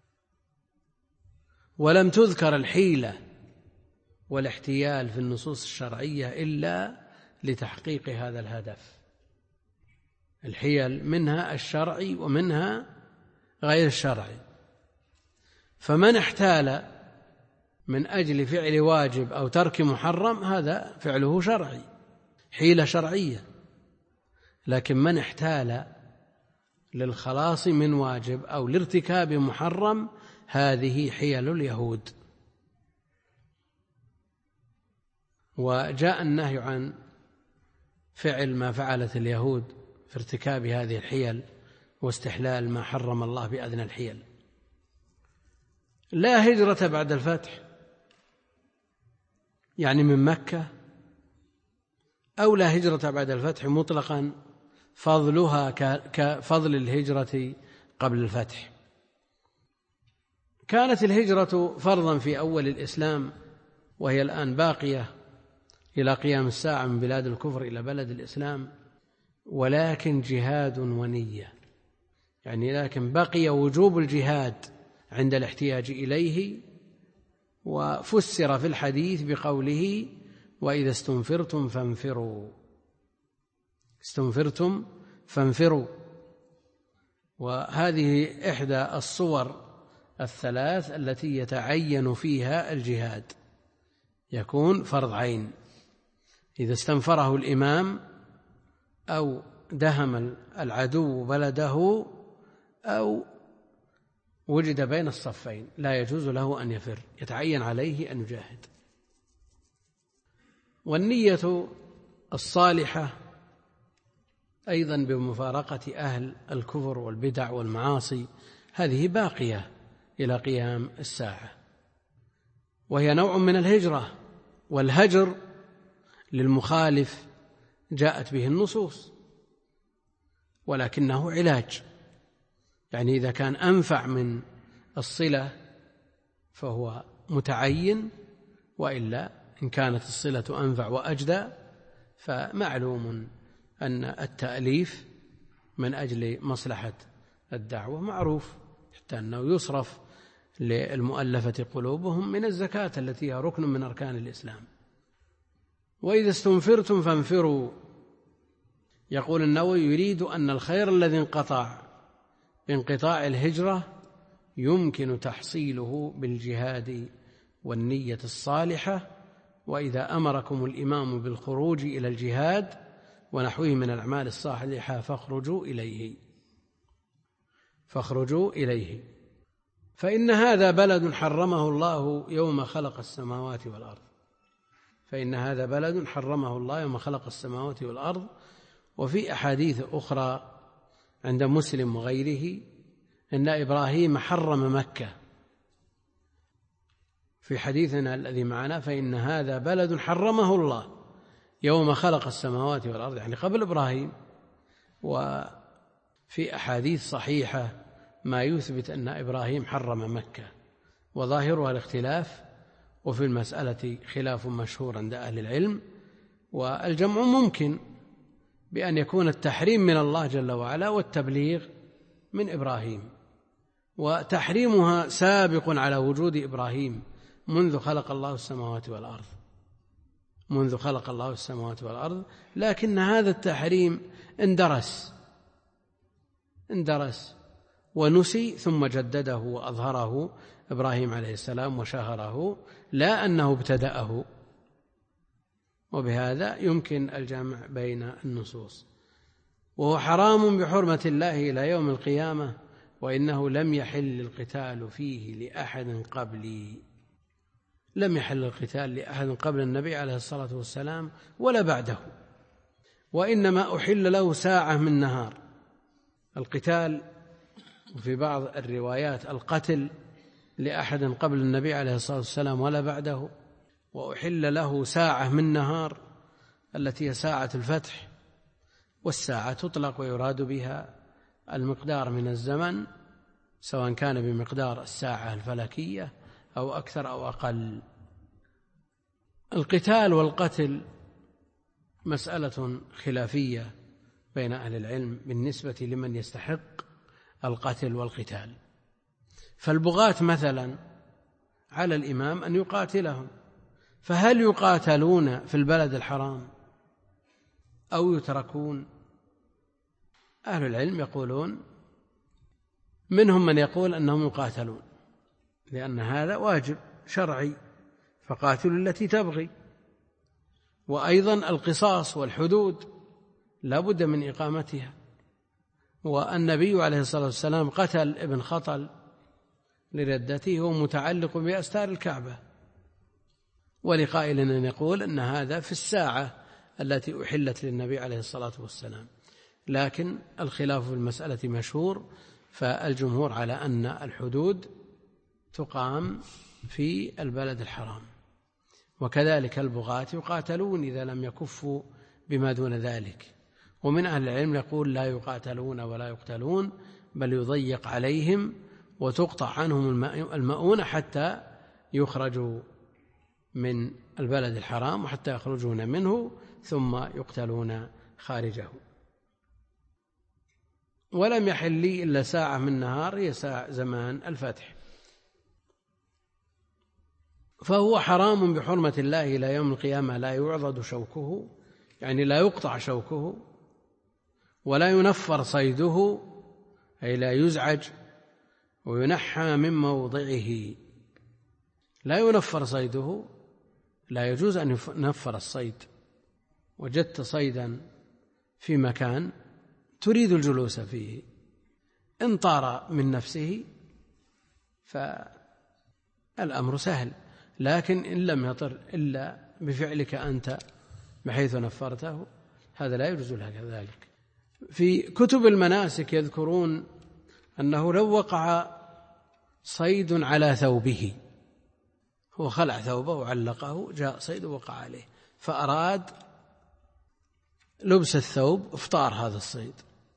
ولم تذكر الحيلة والاحتيال في النصوص الشرعية إلا لتحقيق هذا الهدف. الحيل منها الشرعي ومنها غير الشرعي، فمن احتال من أجل فعل واجب أو ترك محرم هذا فعله شرعي، حيلة شرعية. لكن من احتال للخلاص من واجب أو لارتكاب محرم هذه حيل اليهود. وجاء النهي عن فعل ما فعلت اليهود في ارتكاب هذه الحيل واستحلال ما حرم الله بأذن الحيل. لا هجرة بعد الفتح يعني من مكة، أو لا هجرة بعد الفتح مطلقا فضلها كفضل الهجرة قبل الفتح. كانت الهجرة فرضا في أول الإسلام، وهي الآن باقية إلى قيام الساعة من بلاد الكفر إلى بلد الإسلام، ولكن جهاد ونية، يعني لكن بقي وجوب الجهاد عند الاحتياج إليه. وفسر في الحديث بقوله: وإذا استنفرتم فانفروا. استنفرتم فانفروا. وهذه إحدى الصور الثلاث التي يتعين فيها الجهاد، يكون فرض عين إذا استنفره الإمام أو دهم العدو بلده أو وجد بين الصفين لا يجوز له أن يفر، يتعين عليه أن يجاهد. والنية الصالحة أيضا بمفارقة أهل الكفر والبدع والمعاصي هذه باقية إلى قيام الساعة، وهي نوع من الهجرة. والهجر للمخالف جاءت به النصوص، ولكنه علاج، يعني إذا كان أنفع من الصلة فهو متعين، وإلا إن كانت الصلة أنفع وأجدى فمعلوم أن التأليف من أجل مصلحة الدعوة معروف، حتى أنه يصرف للمؤلفة قلوبهم من الزكاة التي هي ركن من أركان الإسلام. وإذا استنفرتم فانفروا. يقول النووي: يريد أن الخير الذي انقطع بانقطاع الهجرة يمكن تحصيله بالجهاد والنية الصالحة. وإذا أمركم الإمام بالخروج إلى الجهاد ونحوه من الأعمال الصالحة فاخرجوا إليه فاخرجوا إليه فإن هذا بلد حرمه الله يوم خلق السماوات والأرض فإن هذا بلد حرمه الله يوم خلق السماوات والأرض. وفي أحاديث أخرى عند مسلم وغيره أن إبراهيم حرم مكة في حديثنا الذي معنا، فإن هذا بلد حرمه الله يوم خلق السماوات والأرض، يعني قبل إبراهيم. وفي أحاديث صحيحة ما يثبت أن إبراهيم حرم مكة، وظاهرها الاختلاف، وفي المسألة خلاف مشهور عند أهل العلم. والجمع ممكن بأن يكون التحريم من الله جل وعلا والتبليغ من إبراهيم، وتحريمها سابق على وجود إبراهيم منذ خلق الله السماوات والأرض منذ خلق الله السماوات والأرض لكن هذا التحريم اندرس اندرس ونسي، ثم جدده وأظهره إبراهيم عليه السلام وشهره، لا أنه ابتدأه. وبهذا يمكن الجمع بين النصوص. وهو حرام بحرمة الله إلى يوم القيامة، وإنه لم يحل القتال فيه لأحد قبلي. لم يحل القتال لأحد قبل النبي عليه الصلاة والسلام ولا بعده، وإنما أحل له ساعة من نهار. القتال وفي بعض الروايات القتل لأحد قبل النبي عليه الصلاة والسلام ولا بعده، وأحل له ساعة من نهار التي هي ساعة الفتح. والساعة تطلق ويراد بها المقدار من الزمن، سواء كان بمقدار الساعة الفلكية أو أكثر أو أقل. القتال والقتل مسألة خلافية بين أهل العلم بالنسبة لمن يستحق القتل والقتال. فالبغاة مثلا على الإمام أن يقاتلهم، فهل يقاتلون في البلد الحرام أو يتركون؟ أهل العلم يقولون، منهم من يقول أنهم يقاتلون لأن هذا واجب شرعي، فقاتلوا التي تبغي. وأيضا القصاص والحدود لا بد من إقامتها، والنبي عليه الصلاة والسلام قتل ابن خطل لردته هو متعلق بأستار الكعبة. ولقائل أن يقول أن هذا في الساعة التي أحلت للنبي عليه الصلاة والسلام، لكن الخلاف في المسألة مشهور، فالجمهور على أن الحدود تقام في البلد الحرام. وكذلك البغاة يقاتلون إذا لم يكفوا بما دون ذلك. ومن أهل العلم يقول لا يقاتلون ولا يقتلون، بل يضيق عليهم وتقطع عنهم المؤونة حتى يخرجوا من البلد الحرام وحتى يخرجون منه ثم يقتلون خارجه. ولم يحل لي إلا ساعة من نهار، هي ساعة زمان الفتح. فهو حرام بحرمة الله إلى يوم القيامة، لا يعضد شوكه، يعني لا يقطع شوكه، ولا ينفر صيده، أي لا يزعج وينحى من موضعه. لا ينفر صيده، لا يجوز أن ينفر الصيد. وجدت صيدا في مكان تريد الجلوس فيه، إن طار من نفسه فالأمر سهل، لكن إن لم يطر إلا بفعلك أنت بحيث نفرته هذا لا يجوز لك ذلك. في كتب المناسك يذكرون أنه لو وقع صيد على ثوبه، هو خلع ثوبه وعلقه، جاء صيد وقع عليه فأراد لبس الثوب، افطار هذا الصيد،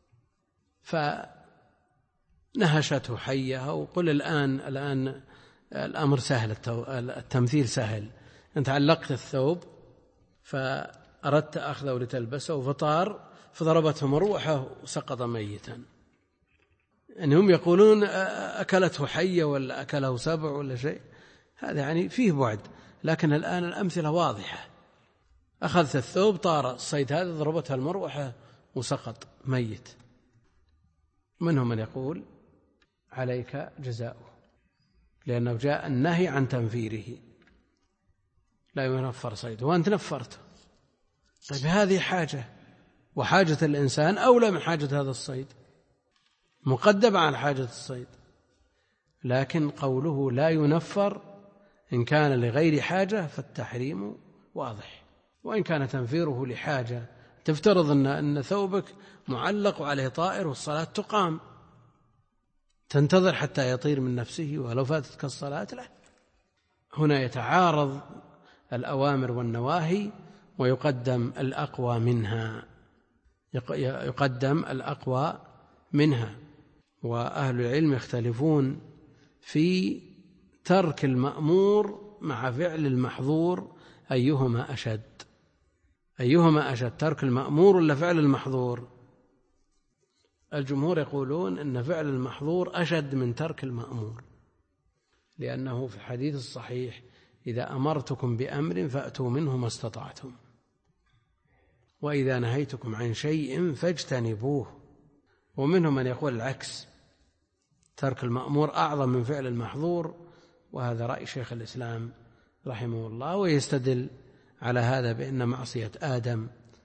فنهشته حية. وقل الآن الآن الأمر سهل، التمثيل سهل، أنت علقت الثوب فأردت أخذه لتلبسه فطار فضربته مروحة وسقط ميتا. يعني هم يقولون أكلته حية ولا أكله سبع ولا شيء، هذا يعني فيه بعد. لكن الآن الأمثلة واضحة، أخذت الثوب طار الصيد هذا ضربتها المروحة وسقط ميت. منهم من يقول عليك جزاؤه، لأنه جاء النهي عن تنفيره، لا ينفر صيده وأنت نفرته. طيب هذه حاجة، وحاجة الإنسان أولى من حاجة هذا الصيد، مقدم على حاجة الصيد. لكن قوله لا ينفر إن كان لغير حاجة فالتحريم واضح، وإن كان تنفيره لحاجة تفترض أن, أن ثوبك معلق وعليه طائر والصلاة تقام، تنتظر حتى يطير من نفسه ولو فاتتك الصلاة؟ لا. هنا يتعارض الأوامر والنواهي ويقدم الأقوى منها، يقدم الأقوى منها. وأهل العلم يختلفون في ترك المأمور مع فعل المحظور أيهما أشد، أيهما أشد، ترك المأمور ولا فعل المحظور؟ الجمهور يقولون أن فعل المحظور أشد من ترك المأمور، لأنه في الحديث الصحيح إذا أمرتكم بأمر فأتوا منه ما استطعتم، وإذا نهيتكم عن شيء فاجتنبوه. ومنهم من يقول العكس، ترك المأمور أعظم من فعل المحظور، وهذا رأي شيخ الإسلام رحمه الله، ويستدل على هذا بأن معصية آدم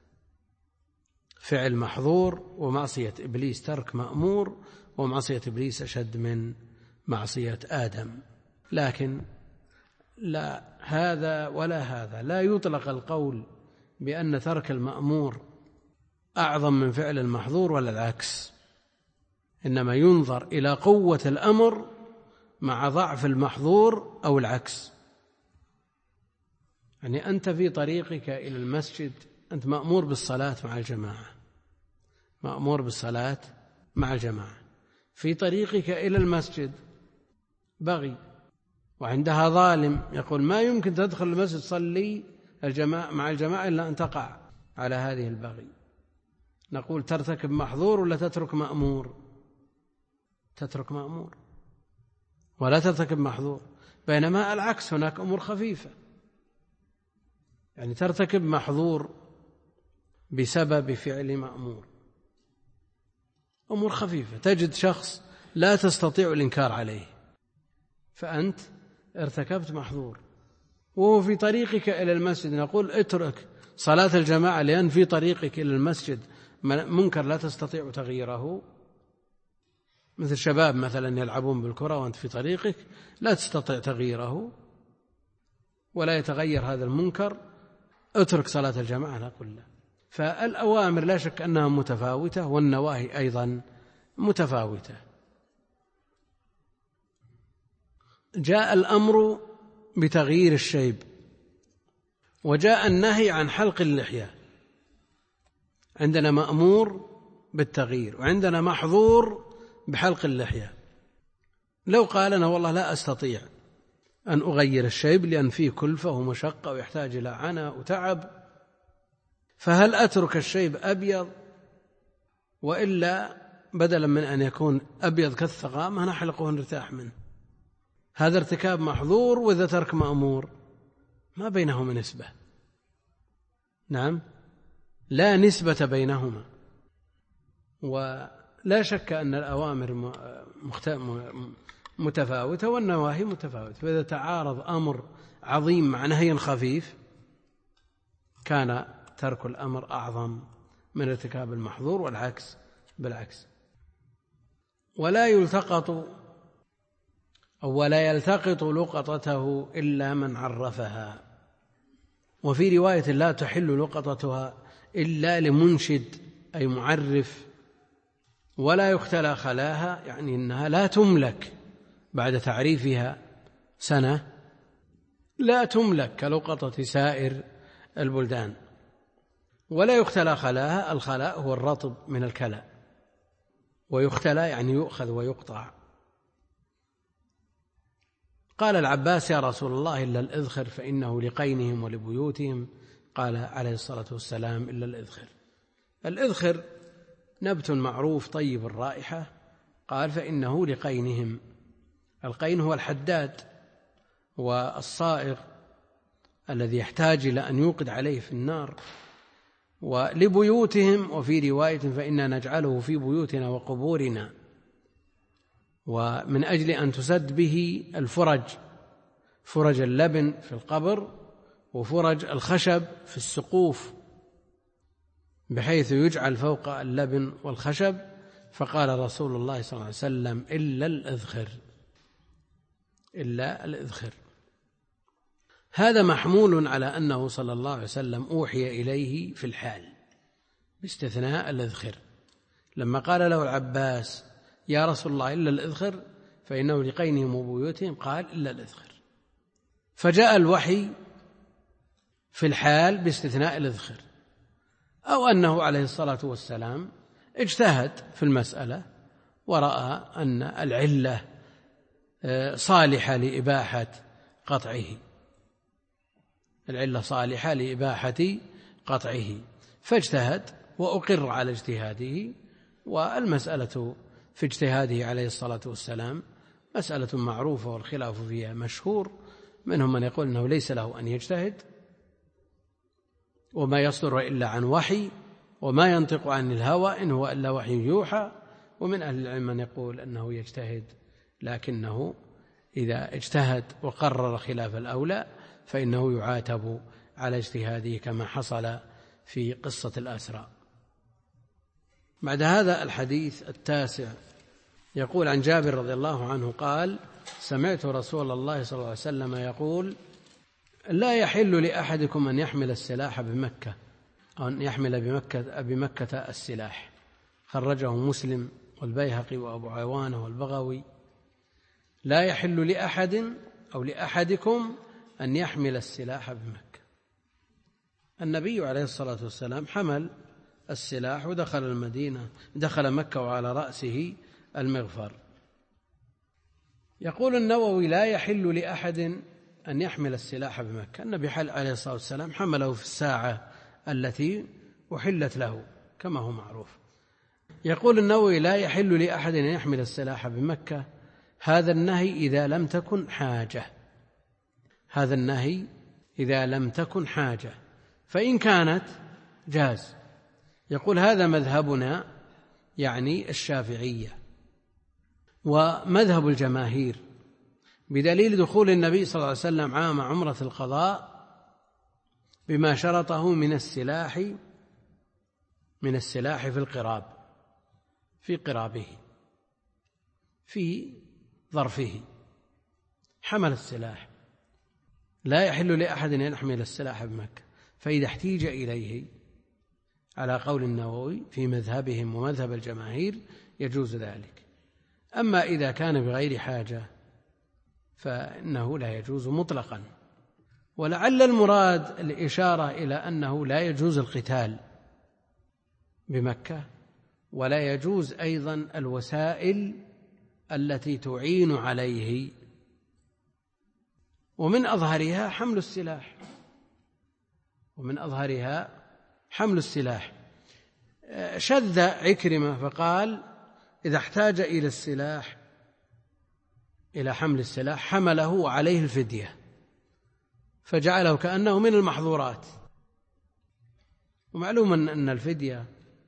فعل محظور، ومعصية إبليس ترك مأمور، ومعصية إبليس أشد من معصية آدم. لكن لا هذا ولا هذا، لا يطلق القول بأن ترك المأمور أعظم من فعل المحظور ولا العكس، إنما ينظر إلى قوة الأمر مع ضعف المحظور أو العكس. يعني أنت في طريقك إلى المسجد أنت مأمور بالصلاة مع الجماعة، مأمور بالصلاة مع الجماعة، في طريقك إلى المسجد بغي وعندها ظالم يقول ما يمكن تدخل المسجد تصلي الجماعة مع الجماعة إلا أن تقع على هذه البغي، نقول ترتكب محظور ولا تترك مأمور؟ تترك مأمور ولا ترتكب محظور. بينما العكس، هناك أمور خفيفة، يعني ترتكب محظور بسبب فعل مأمور، أمور خفيفة، تجد شخص لا تستطيع الإنكار عليه فأنت ارتكبت محظور، وهو في طريقك إلى المسجد نقول اترك صلاة الجماعة لأن في طريقك إلى المسجد منكر لا تستطيع تغييره، مثل شباب مثلا يلعبون بالكرة وأنت في طريقك لا تستطيع تغييره ولا يتغير هذا المنكر، اترك صلاة الجماعة. نقول لا. فالأوامر لا شك أنها متفاوتة والنواهي أيضا متفاوتة. جاء الأمر بتغيير الشيب، وجاء النهي عن حلق اللحية، عندنا مأمور بالتغيير وعندنا محظور بحلق اللحية. لو قال أنا والله لا أستطيع أن أغير الشيب لأن فيه كلفة ومشقة ويحتاج إلى عناء وتعب، فهل أترك الشيب أبيض وإلا بدلا من أن يكون أبيض كالثغام نحلقه نرتاح منه؟ هذا ارتكاب محظور وإذا ترك مأمور، ما بينهما نسبة. نعم، لا نسبة بينهما. ولا شك أن الأوامر متفاوتة والنواهي متفاوتة، فإذا تعارض أمر عظيم مع نهي خفيف كان ترك الأمر أعظم من ارتكاب المحظور، والعكس بالعكس. ولا يلتقط أو ولا يلتقط لقطته إلا من عرفها، وفي رواية لا تحل لقطتها إلا لمنشد أي معرف، ولا يختلى خلاها، يعني أنها لا تملك بعد تعريفها سنة، لا تملك كلقطة سائر البلدان. ولا يختلى خلاها، الخلاء هو الرطب من الكلى، ويختلى يعني يؤخذ ويقطع. قال العباس يا رسول الله إلا الإذخر فإنه لقينهم ولبيوتهم، قال عليه الصلاة والسلام إلا الإذخر. الإذخر نبت معروف طيب الرائحة، قال فإنه لقينهم. القين هو الحداد والصائغ الذي يحتاج إلى أن يوقد عليه في النار. ولبيوتهم، وفي رواية فإنا نجعله في بيوتنا وقبورنا، ومن أجل أن تسد به الفرج، فرج اللبن في القبر وفرج الخشب في السقوف، بحيث يجعل فوق اللبن والخشب. فقال رسول الله صلى الله عليه وسلم إلا الإذخر، إلا الإذخر. هذا محمول على أنه صلى الله عليه وسلم أوحي إليه في الحال، باستثناء الإذخر. لما قال له العباس يا رسول الله إلا الإذخر فإنه لقينهم وبيوتهم، قال إلا الإذخر. فجاء الوحي في الحال باستثناء الإذخر، أو أنه عليه الصلاة والسلام اجتهد في المسألة ورأى أن العلة صالحة لإباحة قطعه، العلة صالحة لإباحة قطعه، فاجتهد وأقر على اجتهاده. والمسألة في اجتهاده عليه الصلاة والسلام مسألة معروفة والخلاف فيها مشهور، منهم من يقول أنه ليس له أن يجتهد وما يصدر إلا عن وحي وما ينطق عن الهوى إن هو إلا وحي يوحى، ومن أهل العلم من يقول أنه يجتهد لكنه إذا اجتهد وقرر خلاف الأولى فإنه يعاتب على اجتهاده كما حصل في قصة الأسرى. بعد هذا الحديث التاسع يقول عن جابر رضي الله عنه قال سمعت رسول الله صلى الله عليه وسلم يقول لا يحل لأحدكم أن يحمل السلاح بمكة أو أن يحمل بمكة, بمكة السلاح. خرجه مسلم والبيهقي وأبو عوانة والبغوي. لا يحل لأحد أو لأحدكم أن يحمل السلاح بمكة. النبي عليه الصلاة والسلام حمل السلاح ودخل المدينة، دخل مكة وعلى رأسه المغفر. يقول النووي لا يحل لأحد أن يحمل السلاح بمكة. النبي عليه الصلاة والسلام حمله في الساعة التي أحلت له كما هو معروف. يقول النووي لا يحل لأحد أن يحمل السلاح بمكة، هذا النهي إذا لم تكن حاجة، هذا النهي إذا لم تكن حاجة، فإن كانت جاز. يقول هذا مذهبنا يعني الشافعية ومذهب الجماهير، بدليل دخول النبي صلى الله عليه وسلم عام عمرة القضاء بما شرطه من السلاح من السلاح في القراب، في قرابه في ظرفه حمل السلاح. لا يحل لأحد أن يحمل السلاح بمكة، فإذا احتيج إليه على قول النووي في مذهبهم ومذهب الجماهير يجوز ذلك. أما إذا كان بغير حاجة فإنه لا يجوز مطلقا. ولعل المراد الإشارة إلى أنه لا يجوز القتال بمكة، ولا يجوز أيضا الوسائل التي تعين عليه، ومن أظهرها حمل السلاح ومن أظهرها حمل السلاح. شذ عكرمة فقال إذا احتاج إلى السلاح إلى حمل السلاح حمله عليه الفدية، فجعله كأنه من المحظورات. ومعلوم أن الفدية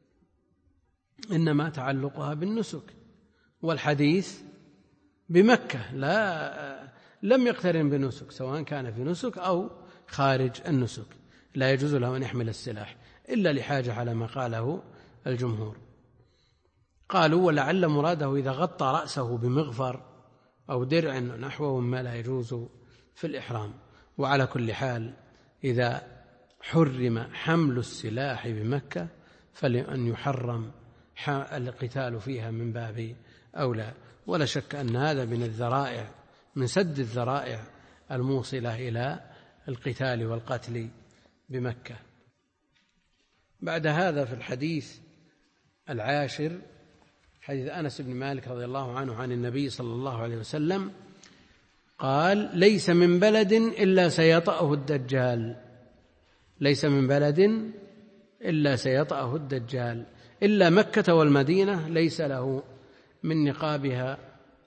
إنما تعلقها بالنسك، والحديث بمكة لا لم يقترن بنسك، سواء كان في نسك أو خارج النسك لا يجوز له أن يحمل السلاح إلا لحاجة على ما قاله الجمهور. قالوا ولعل مراده إذا غطى رأسه بمغفر أو درع نحوه مما لا يجوز في الإحرام. وعلى كل حال إذا حرم حمل السلاح بمكة فلأن يحرم القتال فيها من باب أولى. ولا شك أن هذا من الذرائع، من سد الذرائع الموصلة إلى القتال والقتل بمكة. بعد هذا في الحديث العاشر حديث أنس بن مالك رضي الله عنه عن النبي صلى الله عليه وسلم قال ليس من بلد إلا سيطأه الدجال، ليس من بلد إلا سيطأه الدجال إلا مكة والمدينة ليس له من نقابها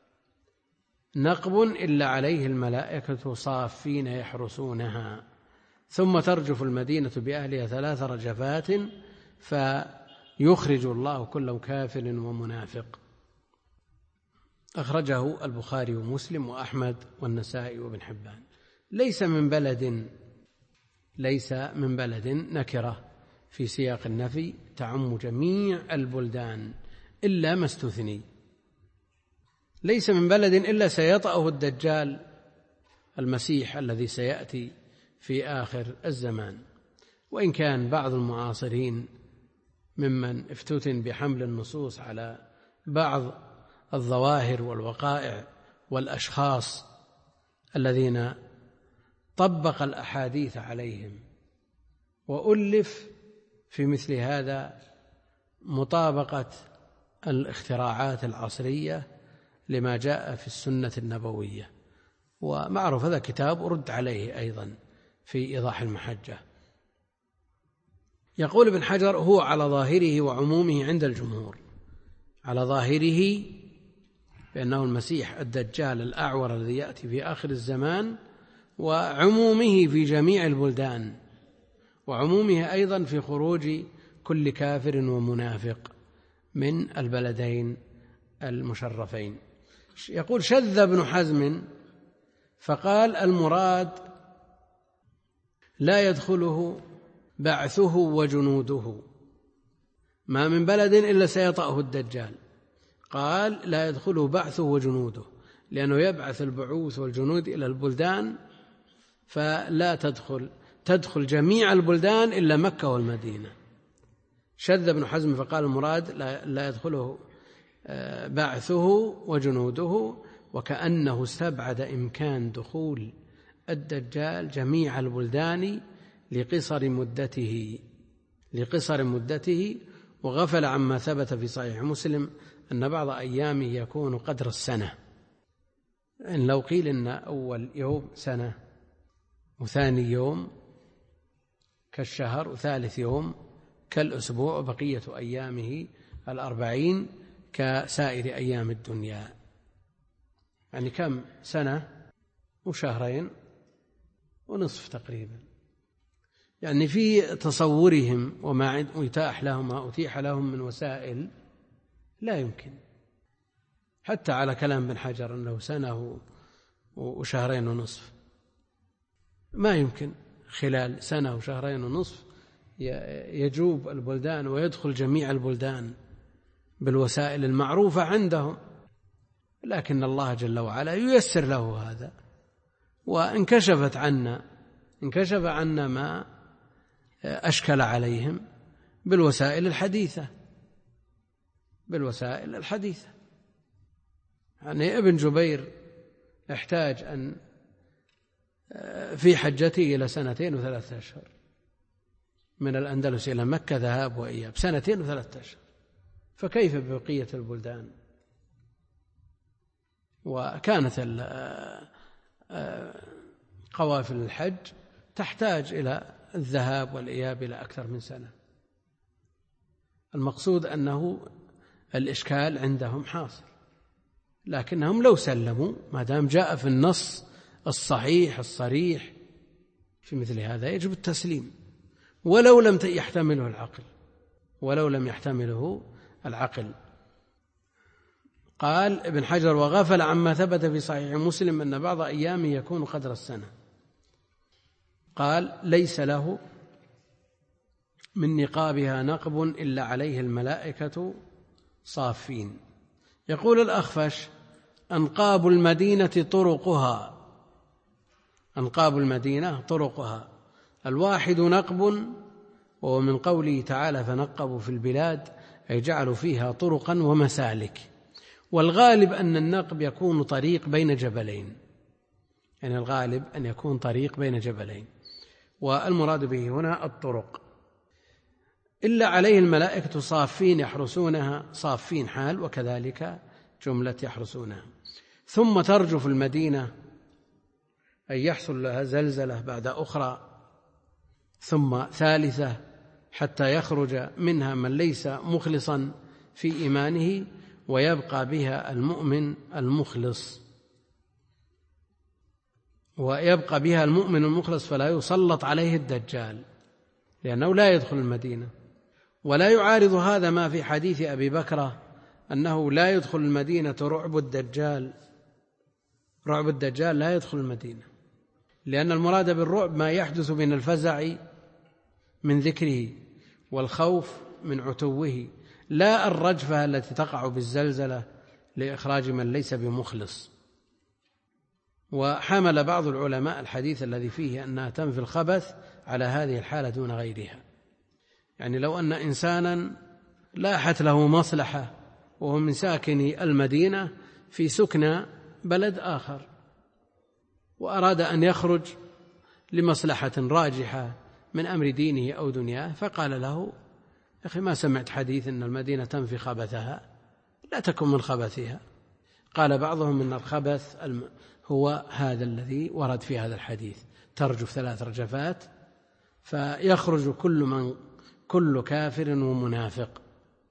نقب إلا عليه الملائكة صافين يحرسونها، ثم ترجف المدينة بأهلها ثلاث رجفات فيخرج الله كل كافر ومنافق. أخرجه البخاري ومسلم وأحمد والنسائي وابن حبان. ليس من بلد، ليس من بلد نكرة في سياق النفي تعم جميع البلدان إلا ما استثني. ليس من بلد إلا سيطأه الدجال المسيح الذي سيأتي في آخر الزمان. وإن كان بعض المعاصرين ممن افتتن بحمل النصوص على بعض الظواهر والوقائع والأشخاص الذين طبق الأحاديث عليهم، وألف في مثل هذا مطابقة الاختراعات العصرية لما جاء في السنة النبوية. ومعروف هذا كتاب أرد عليه أيضا في إيضاح المحجة. يقول ابن حجر: هو على ظاهره وعمومه عند الجمهور. على ظاهره بأنه المسيح الدجال الأعور الذي يأتي في آخر الزمان، وعمومه في جميع البلدان، وعمومه أيضا في خروج كل كافر ومنافق من البلدين المشرفين. يقول: شذ ابن حزم فقال: المراد لا يدخله بعثه وجنوده، ما من بلد إلا سيطأه الدجال. قال: لا يدخله بعثه وجنوده، لأنه يبعث البعوث والجنود إلى البلدان، فلا تدخل تدخل جميع البلدان إلا مكة والمدينة. شذ ابن حزم فقال: المراد لا يدخله بعثه وجنوده، وكأنه استبعد إمكان دخول الدجال جميع البلدان لقصر مدته لقصر مدته وغفل عما ثبت في صحيح مسلم أن بعض أيامه يكون قدر السنة. إن لو قيل إن أول يوم سنة، وثاني يوم كالشهر، وثالث يوم كالأسبوع، وبقية أيامه الأربعين كسائر أيام الدنيا، يعني كم سنة وشهرين ونصف تقريبا. يعني في تصورهم وما يتاح لهم ما أتيح لهم من وسائل لا يمكن، حتى على كلام ابن حجر أنه سنة وشهرين ونصف، ما يمكن خلال سنة وشهرين ونصف يجوب البلدان ويدخل جميع البلدان بالوسائل المعروفة عندهم، لكن الله جل وعلا ييسر له هذا. وانكشفت عنا انكشف عنا ما أشكل عليهم بالوسائل الحديثة بالوسائل الحديثة يعني ابن جبير احتاج أن في حجته إلى سنتين وثلاثة أشهر من الأندلس إلى مكة ذهاب وإياب، سنتين وثلاثة أشهر، فكيف ببقية البلدان؟ وكانت قوافل الحج تحتاج إلى الذهاب والإياب إلى أكثر من سنة. المقصود أنه الإشكال عندهم حاصل، لكنهم لو سلموا ما دام جاء في النص الصحيح الصريح في مثل هذا يجب التسليم، ولو لم يحتمله العقل ولو لم يحتمله العقل. قال ابن حجر: وغفل عما ثبت في صحيح مسلم أن بعض أيامه يكون قدر السنة. قال: ليس له من نقابها نقب إلا عليه الملائكة صافين. يقول الأخفش: أنقاب المدينة طرقها أنقاب المدينة طرقها الواحد نقب، وهو من قوله تعالى: فنقبوا في البلاد، أي جعلوا فيها طرقا ومسالك. والغالب أن النقب يكون طريق بين جبلين، يعني الغالب أن يكون طريق بين جبلين، والمراد به هنا الطرق. إلا عليه الملائكة صافين يحرسونها، صافين حال وكذلك جملة يحرسونها. ثم ترجف المدينة، أي يحصل لها زلزلة بعد أخرى ثم ثالثة، حتى يخرج منها من ليس مخلصا في إيمانه ويبقى بها المؤمن المخلص ويبقى بها المؤمن المخلص فلا يسلط عليه الدجال لأنه لا يدخل المدينة. ولا يعارض هذا ما في حديث أبي بكرة أنه لا يدخل المدينة رعب الدجال رعب الدجال لا يدخل المدينة، لأن المراد بالرعب ما يحدث من الفزع من ذكره والخوف من عتوه، لا الرجفة التي تقع بالزلزلة لإخراج من ليس بمخلص. وحمل بعض العلماء الحديث الذي فيه أنها تنفي الخبث على هذه الحالة دون غيرها، يعني لو أن إنسانا لاحت له مصلحة وهو من ساكني المدينة في سكنى بلد آخر وأراد أن يخرج لمصلحة راجحة من أمر دينه أو دنياه، فقال له: يا أخي ما سمعت حديث أن المدينة تنفي خبثها؟ لا تكن من خبثها. قال بعضهم إن الخبث هو هذا الذي ورد في هذا الحديث: ترجف ثلاث رجفات فيخرج كل من كل كافر ومنافق.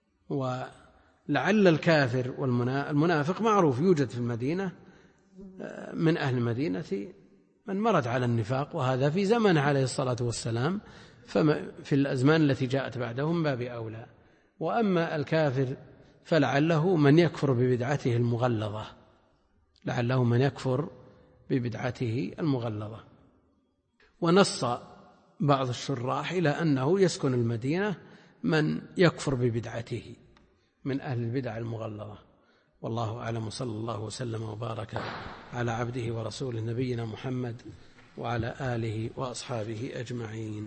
ولعل الكافر والمنافق معروف يوجد في المدينة من أهل المدينة من مرد على النفاق، وهذا في زمنه عليه الصلاة والسلام، ففي الأزمان التي جاءت بعده من باب أولى. وأما الكافر فلعله من يكفر ببدعته المغلظة، لعله من يكفر ببدعته المغلظة. ونص بعض الشراح إلى أنه يسكن المدينة من يكفر ببدعته من أهل البدع المغلظة. والله أعلم، صلى الله وسلم وبارك على عبده ورسوله نبينا محمد وعلى آله وأصحابه أجمعين.